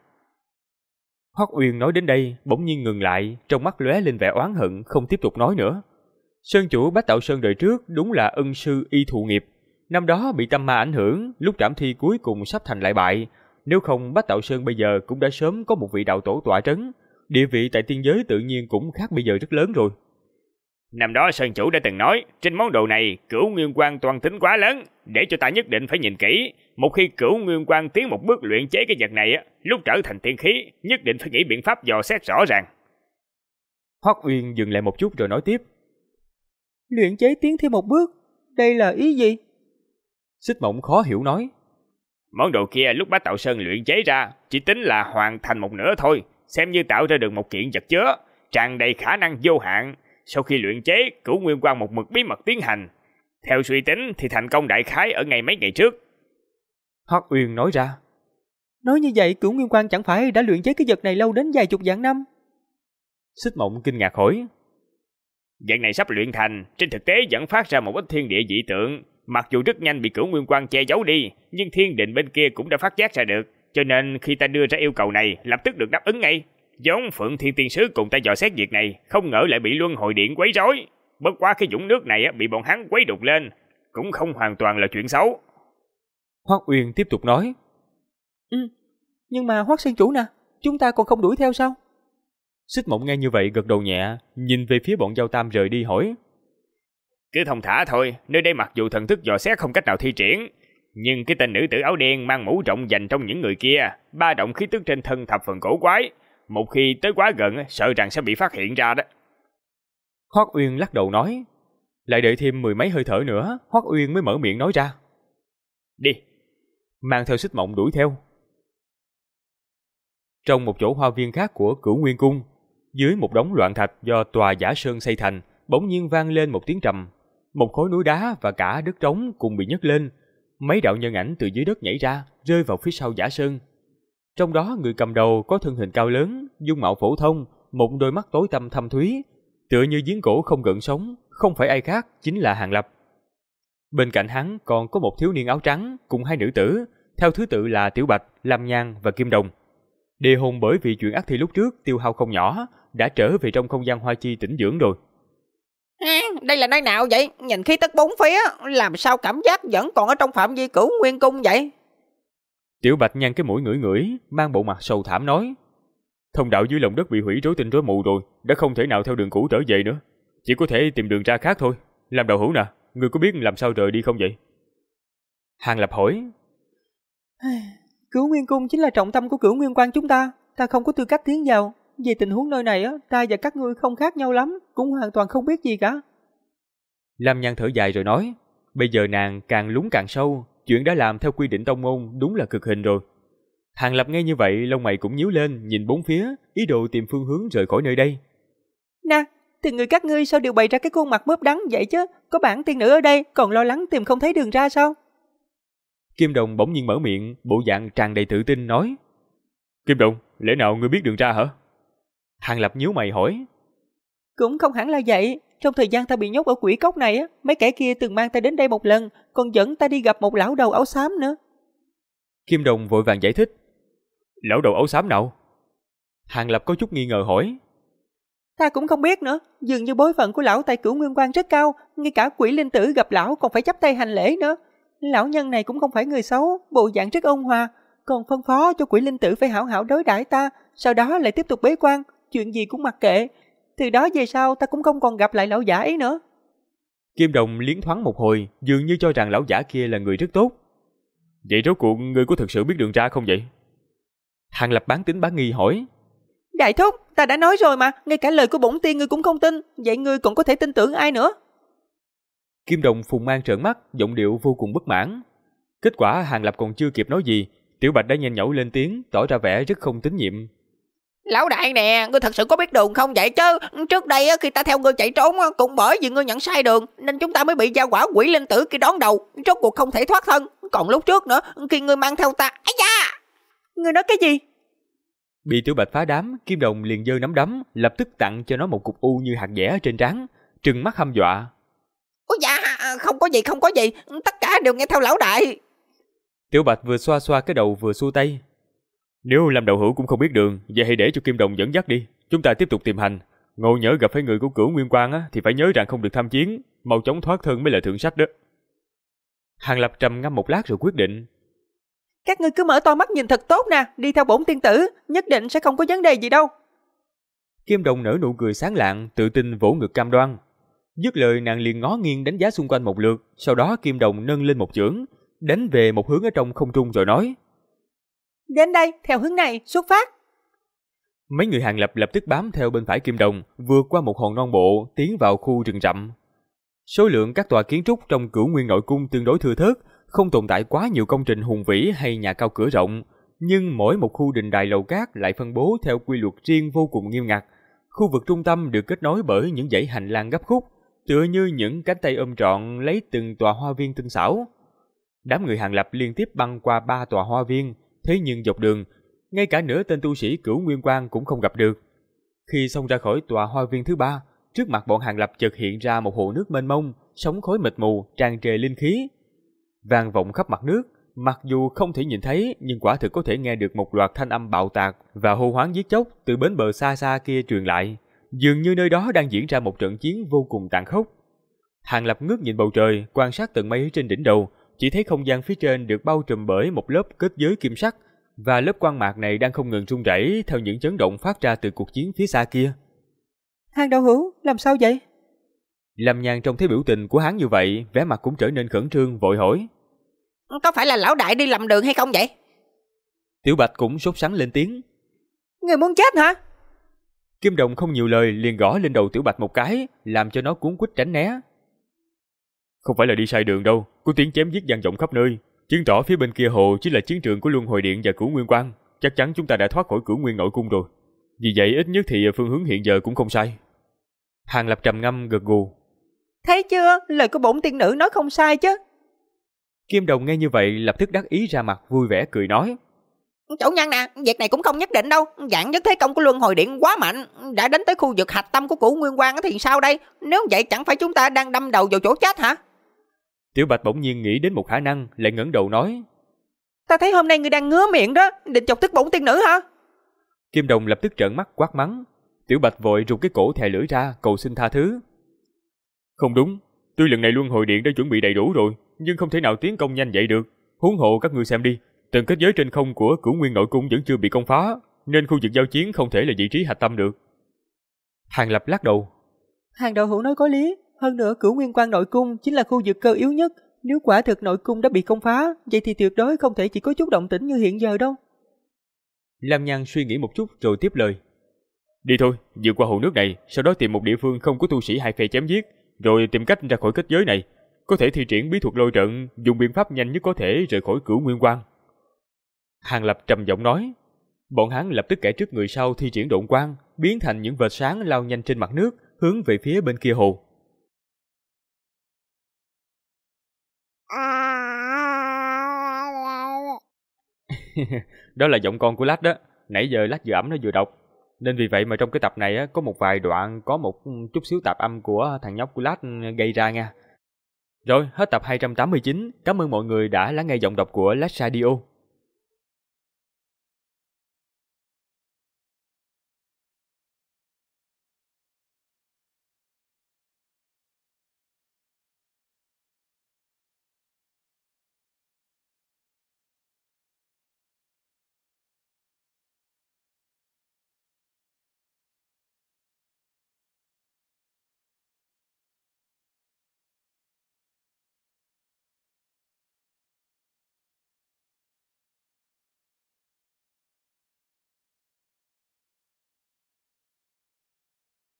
S1: Hoắc Uyên nói đến đây, bỗng nhiên ngừng lại, trong mắt lóe lên vẻ oán hận, không tiếp tục nói nữa. Sơn Chủ Bách Tạo Sơn đời trước đúng là ân sư y thụ nghiệp. Năm đó bị tâm ma ảnh hưởng, lúc trảm thi cuối cùng sắp thành lại bại. Nếu không Bách Tạo Sơn bây giờ cũng đã sớm có một vị đạo tổ tọa trấn. Địa vị tại tiên giới tự nhiên cũng khác bây giờ rất lớn rồi.
S4: Năm đó Sơn Chủ đã từng nói, trên món đồ này Cửu Nguyên Quang toan tính quá lớn, để cho ta nhất định phải nhìn kỹ. Một khi Cửu Nguyên Quang tiến một bước luyện chế cái vật này, lúc trở thành tiên khí, nhất định phải nghĩ biện pháp dò xét rõ ràng.
S1: Hoắc Uyên dừng lại một chút rồi nói tiếp.
S3: Luyện chế tiến thêm một bước, đây là ý gì?
S1: Xích Mộng khó hiểu nói.
S4: Món đồ kia lúc Bách Tạo Sơn luyện chế ra, chỉ tính là hoàn thành một nửa thôi, xem như tạo ra được một kiện vật chứa, tràn đầy khả năng vô hạn. Sau khi luyện chế, Cửu Nguyên Quang một mực bí mật tiến hành. Theo suy tính thì thành công đại khái ở mấy ngày trước.
S1: Hoắc Uyên nói ra.
S3: Nói như vậy Cửu Nguyên Quang chẳng phải đã luyện chế cái vật này lâu đến vài chục vạn năm?
S1: Xích Mộng kinh ngạc hỏi.
S4: Vật này sắp luyện thành, trên thực tế vẫn phát ra một ít thiên địa dị tượng. Mặc dù rất nhanh bị Cửu Nguyên Quang che giấu đi, nhưng thiên định bên kia cũng đã phát giác ra được. Cho nên khi ta đưa ra yêu cầu này, lập tức được đáp ứng ngay. Giống Phượng Thiên Tiên Sứ cùng ta dò xét việc này, không ngờ lại bị Luân Hồi Điện quấy rối. Bất quá cái vũng nước này bị bọn hắn quấy đục lên, cũng không hoàn toàn là chuyện xấu.
S1: Hoắc Uyên tiếp tục nói.
S3: Nhưng mà Hoắc Sơn Chủ nè, chúng ta còn không đuổi theo sao?
S1: Xích Mộng nghe như vậy gật đầu nhẹ, nhìn về phía bọn Giao Tam rời đi hỏi.
S4: Cứ thông thả thôi, nơi đây mặc dù thần thức dò xét không cách nào thi triển, nhưng cái tên nữ tử áo đen mang mũ rộng dành trong những người kia, ba động khí tức trên thân thập phần cổ quái. Một khi tới quá gần, sợ rằng sẽ bị phát hiện ra đó.
S1: Hoắc Uyên lắc đầu nói. Lại đợi thêm mười mấy hơi thở nữa, Hoắc Uyên mới mở miệng nói ra.
S4: Đi.
S1: Mang theo Xích Mộng đuổi theo. Trong một chỗ hoa viên khác của Cửu Nguyên Cung, dưới một đống loạn thạch do tòa Giả Sơn xây thành, bỗng nhiên vang lên một tiếng trầm. Một khối núi đá và cả đất trống cùng bị nhấc lên. Mấy đạo nhân ảnh từ dưới đất nhảy ra, rơi vào phía sau Giả Sơn. Trong đó người cầm đầu có thân hình cao lớn, dung mạo phổ thông, một đôi mắt tối tăm thâm thúy, tựa như giếng cổ không gợn sóng, không phải ai khác, chính là Hàng Lập. Bên cạnh hắn còn có một thiếu niên áo trắng cùng hai nữ tử, theo thứ tự là Tiểu Bạch, Lam Nhan và Kim Đồng. Đề hồn bởi vì chuyện ác thi lúc trước tiêu hao không nhỏ, đã trở về trong không gian hoa chi tĩnh dưỡng rồi.
S2: Đây là nơi nào vậy? Nhìn khí tức bốn phía, làm sao cảm giác vẫn còn ở trong phạm vi Cửu Nguyên Cung vậy?
S1: Tiểu Bạch nhăn cái mũi ngửi ngửi, mang bộ mặt sầu thảm nói: thông đạo dưới lòng đất bị hủy rối tinh rối mù rồi, đã không thể nào theo đường cũ trở về nữa, chỉ có thể tìm đường ra khác thôi. Làm đạo hữu nè, ngươi có biết làm sao rời đi không vậy? Hàng Lập hỏi.
S3: Cửu Nguyên Cung chính là trọng tâm của Cửu Nguyên Quan chúng ta, ta không có tư cách tiến vào. Về tình huống nơi này, ta và các ngươi không khác nhau lắm, cũng hoàn toàn không biết gì cả.
S1: Lam Nhan thở dài rồi nói, bây giờ nàng càng lún càng sâu, chuyện đã làm theo quy định tông môn đúng là cực hình rồi. Hàng Lập nghe như vậy, lông mày cũng nhíu lên, nhìn bốn phía, ý đồ tìm phương hướng rời khỏi nơi đây.
S3: Nè, thì người các ngươi sao đều bày ra cái khuôn mặt mớp đắng vậy chứ? Có bản tiên nữ ở đây, còn lo lắng tìm không thấy đường ra sao?
S1: Kim Đồng bỗng nhiên mở miệng, bộ dạng tràn đầy tự tin nói. Kim Đồng, lẽ nào ngươi biết đường ra hả? Hàng Lập nhíu mày hỏi.
S3: Cũng không hẳn là vậy. Trong thời gian ta bị nhốt ở quỷ cốc này, mấy kẻ kia từng mang ta đến đây một lần, còn dẫn ta đi gặp một lão đầu áo xám nữa.
S1: Kim Đồng vội vàng giải thích. Lão đầu áo xám nào? Hàng Lập có chút nghi ngờ hỏi.
S3: Ta cũng không biết nữa, dường như bối phận của lão tại Cửu Nguyên Quan rất cao, ngay cả quỷ linh tử gặp lão còn phải chắp tay hành lễ nữa. Lão nhân này cũng không phải người xấu, bộ dạng rất ôn hòa, còn phân phó cho quỷ linh tử phải hảo hảo đối đãi ta, sau đó lại tiếp tục bế quan, chuyện gì cũng mặc kệ. Từ đó về sau ta cũng không còn gặp lại lão giả ấy nữa.
S1: Kim Đồng liến thoáng một hồi, dường như cho rằng lão giả kia là người rất tốt. Vậy rốt cuộc ngươi có thực sự biết đường ra không vậy? Hàng Lập bán tín bán nghi hỏi.
S3: Đại thúc, ta đã nói rồi mà, ngay cả lời của bổn tiên ngươi cũng không tin, vậy ngươi còn có thể tin tưởng ai nữa?
S1: Kim Đồng phùng mang trợn mắt, giọng điệu vô cùng bất mãn. Kết quả Hàng Lập còn chưa kịp nói gì, Tiểu Bạch đã nhanh nhẩu lên tiếng, tỏ ra vẻ rất không tín nhiệm.
S2: Lão đại nè, ngươi thật sự có biết đường không vậy chứ? Trước đây khi ta theo ngươi chạy trốn, cũng bởi vì ngươi nhận sai đường, nên chúng ta mới bị gia quả quỷ linh tử kia đón đầu, rốt cuộc không thể thoát thân. Còn lúc trước nữa, khi ngươi mang theo ta, ấy da!
S3: Ngươi nói cái gì?
S1: Bị Tiểu Bạch phá đám, Kim Đồng liền giơ nắm đấm, lập tức tặng cho nó một cục u như hạt dẻ trên trán, trừng mắt hăm dọa.
S2: Ôi dạ, không có gì, tất cả đều nghe theo lão đại.
S1: Tiểu Bạch vừa xoa xoa cái đầu vừa xua tay. Nếu làm đầu hữu cũng không biết đường, vậy hãy để cho Kim Đồng dẫn dắt đi, chúng ta tiếp tục tìm hành. Ngộ nhỡ gặp phải người của Cửu Nguyên Quan thì phải nhớ rằng không được tham chiến, mau chóng thoát thân mới là thượng sách đó. Hàng Lập trầm ngâm một lát rồi quyết định.
S3: Các ngươi cứ mở to mắt nhìn thật tốt nè, đi theo bổn tiên tử, nhất định sẽ không có vấn đề gì đâu.
S1: Kim Đồng nở nụ cười sáng lạng, tự tin vỗ ngực cam đoan. Dứt lời nàng liền ngó nghiêng đánh giá xung quanh một lượt, sau đó Kim Đồng nâng lên một chưởng, đánh về một hướng ở trong không trung rồi nói.
S3: Đến đây, theo hướng này, xuất phát.
S1: Mấy người Hàng Lập lập tức bám theo bên phải Kim Đồng, vượt qua một hòn non bộ, tiến vào khu rừng rậm. Số lượng các tòa kiến trúc trong Cửu Nguyên nội cung tương đối thưa thớt, không tồn tại quá nhiều công trình hùng vĩ hay nhà cao cửa rộng, nhưng mỗi một khu đình đài lầu cát lại phân bố theo quy luật riêng vô cùng nghiêm ngặt. Khu vực trung tâm được kết nối bởi những dãy hành lang gấp khúc, tựa như những cánh tay ôm trọn lấy từng tòa hoa viên tinh xảo. Đám người Hàng Lập liên tiếp băng qua 3 tòa hoa viên, thế nhưng dọc đường, ngay cả nửa tên tu sĩ Cửu Nguyên Quan cũng không gặp được. Khi xông ra khỏi tòa hoa viên thứ 3, trước mặt bọn Hàng Lập chợt hiện ra một hồ nước mênh mông, sóng khói mịt mù, tràn trề linh khí, vang vọng khắp mặt nước. Mặc dù không thể nhìn thấy, nhưng quả thực có thể nghe được một loạt thanh âm bạo tạc và hô hoán giết chóc từ bến bờ xa xa kia truyền lại. Dường như nơi đó đang diễn ra một trận chiến vô cùng tàn khốc. Hàng Lập ngước nhìn bầu trời, quan sát tầng mây trên đỉnh đầu, chỉ thấy không gian phía trên được bao trùm bởi một lớp kết giới kim sắc, và lớp quang mạc này đang không ngừng rung rẩy theo những chấn động phát ra từ cuộc chiến phía xa kia.
S3: Hàng đạo hữu, làm sao vậy?
S1: Lâm Nhan trông thấy biểu tình của hắn như vậy, vẻ mặt cũng trở nên khẩn trương, vội hỏi.
S2: Có phải là lão đại đi lầm đường hay không vậy?
S1: Tiểu Bạch cũng sốt sắng lên tiếng.
S3: Người muốn chết hả?
S1: Kim Đồng không nhiều lời liền gõ lên đầu Tiểu Bạch một cái, làm cho nó cuốn quýt tránh né. Không phải là đi sai đường đâu, có tiếng chém giết vang vọng khắp nơi, chứng tỏ phía bên kia hồ chính là chiến trường của Luân Hồi Điện và Cửu Nguyên Quan. chắc chắn chúng ta đã thoát khỏi Cửu Nguyên nội cung rồi. Vì vậy ít nhất thì phương hướng hiện giờ cũng không sai. Hàng Lập trầm ngâm gật gù.
S3: Thấy chưa, lời của bổn tiên nữ nói không sai chứ.
S1: Kim Đồng nghe như vậy lập tức đắc ý ra mặt vui vẻ cười nói.
S2: Chủ nhân nè, việc này cũng không nhất định đâu. Dạng nhất thế công của Luân Hồi Điện quá mạnh, đã đến tới khu vực hạch tâm của Cửu Nguyên Quang thì sao đây? Nếu vậy chẳng phải chúng ta đang đâm đầu vào chỗ chết hả?
S1: Tiểu Bạch bỗng nhiên nghĩ đến một khả năng, lại ngẩng đầu nói.
S3: Ta thấy hôm nay ngươi đang ngứa miệng đó, định chọc tức bổn tiên nữ hả?
S1: Kim Đồng lập tức trợn mắt quát mắng. Tiểu Bạch vội rụt cái cổ thè lưỡi ra cầu xin tha thứ. Không đúng, tuy lần này Luân Hồi Điện đã chuẩn bị đầy đủ rồi, nhưng không thể nào tiến công nhanh vậy được. Huống hộ các ngươi xem đi, tầng kết giới trên không của Cửu Nguyên nội cung vẫn chưa bị công phá, nên khu vực giao chiến không thể là vị trí hạch tâm được. Hàng Lập lắc đầu.
S3: Hàng đạo hữu nói có lý, hơn nữa Cửu Nguyên Quang nội cung chính là khu vực cơ yếu nhất. Nếu quả thực nội cung đã bị công phá, vậy thì tuyệt đối không thể chỉ có chút động tĩnh như hiện giờ đâu.
S1: Lam Nhan suy nghĩ một chút rồi tiếp lời. Đi thôi, vượt qua hồ nước này, sau đó tìm một địa phương không có tu sĩ hai phe chém giết, rồi tìm cách ra khỏi kết giới này. Có thể thi triển bí thuật lôi trận, dùng biện pháp nhanh nhất có thể rời khỏi Cửu Nguyên Quang. Hàng Lập trầm giọng nói. Bọn hắn lập tức kẻ trước người sau thi triển độn quang, biến thành những vệt sáng lao nhanh trên mặt nước, hướng về phía bên kia hồ. Đó là giọng con của Lách đó. Nãy giờ Lách vừa ẩm nó vừa đọc, nên vì vậy mà trong cái tập này có một vài đoạn có một chút xíu tạp âm của thằng nhóc của Lách gây ra nha. Rồi, hết tập 289. Cảm ơn mọi người đã lắng nghe giọng đọc của Lách Radio.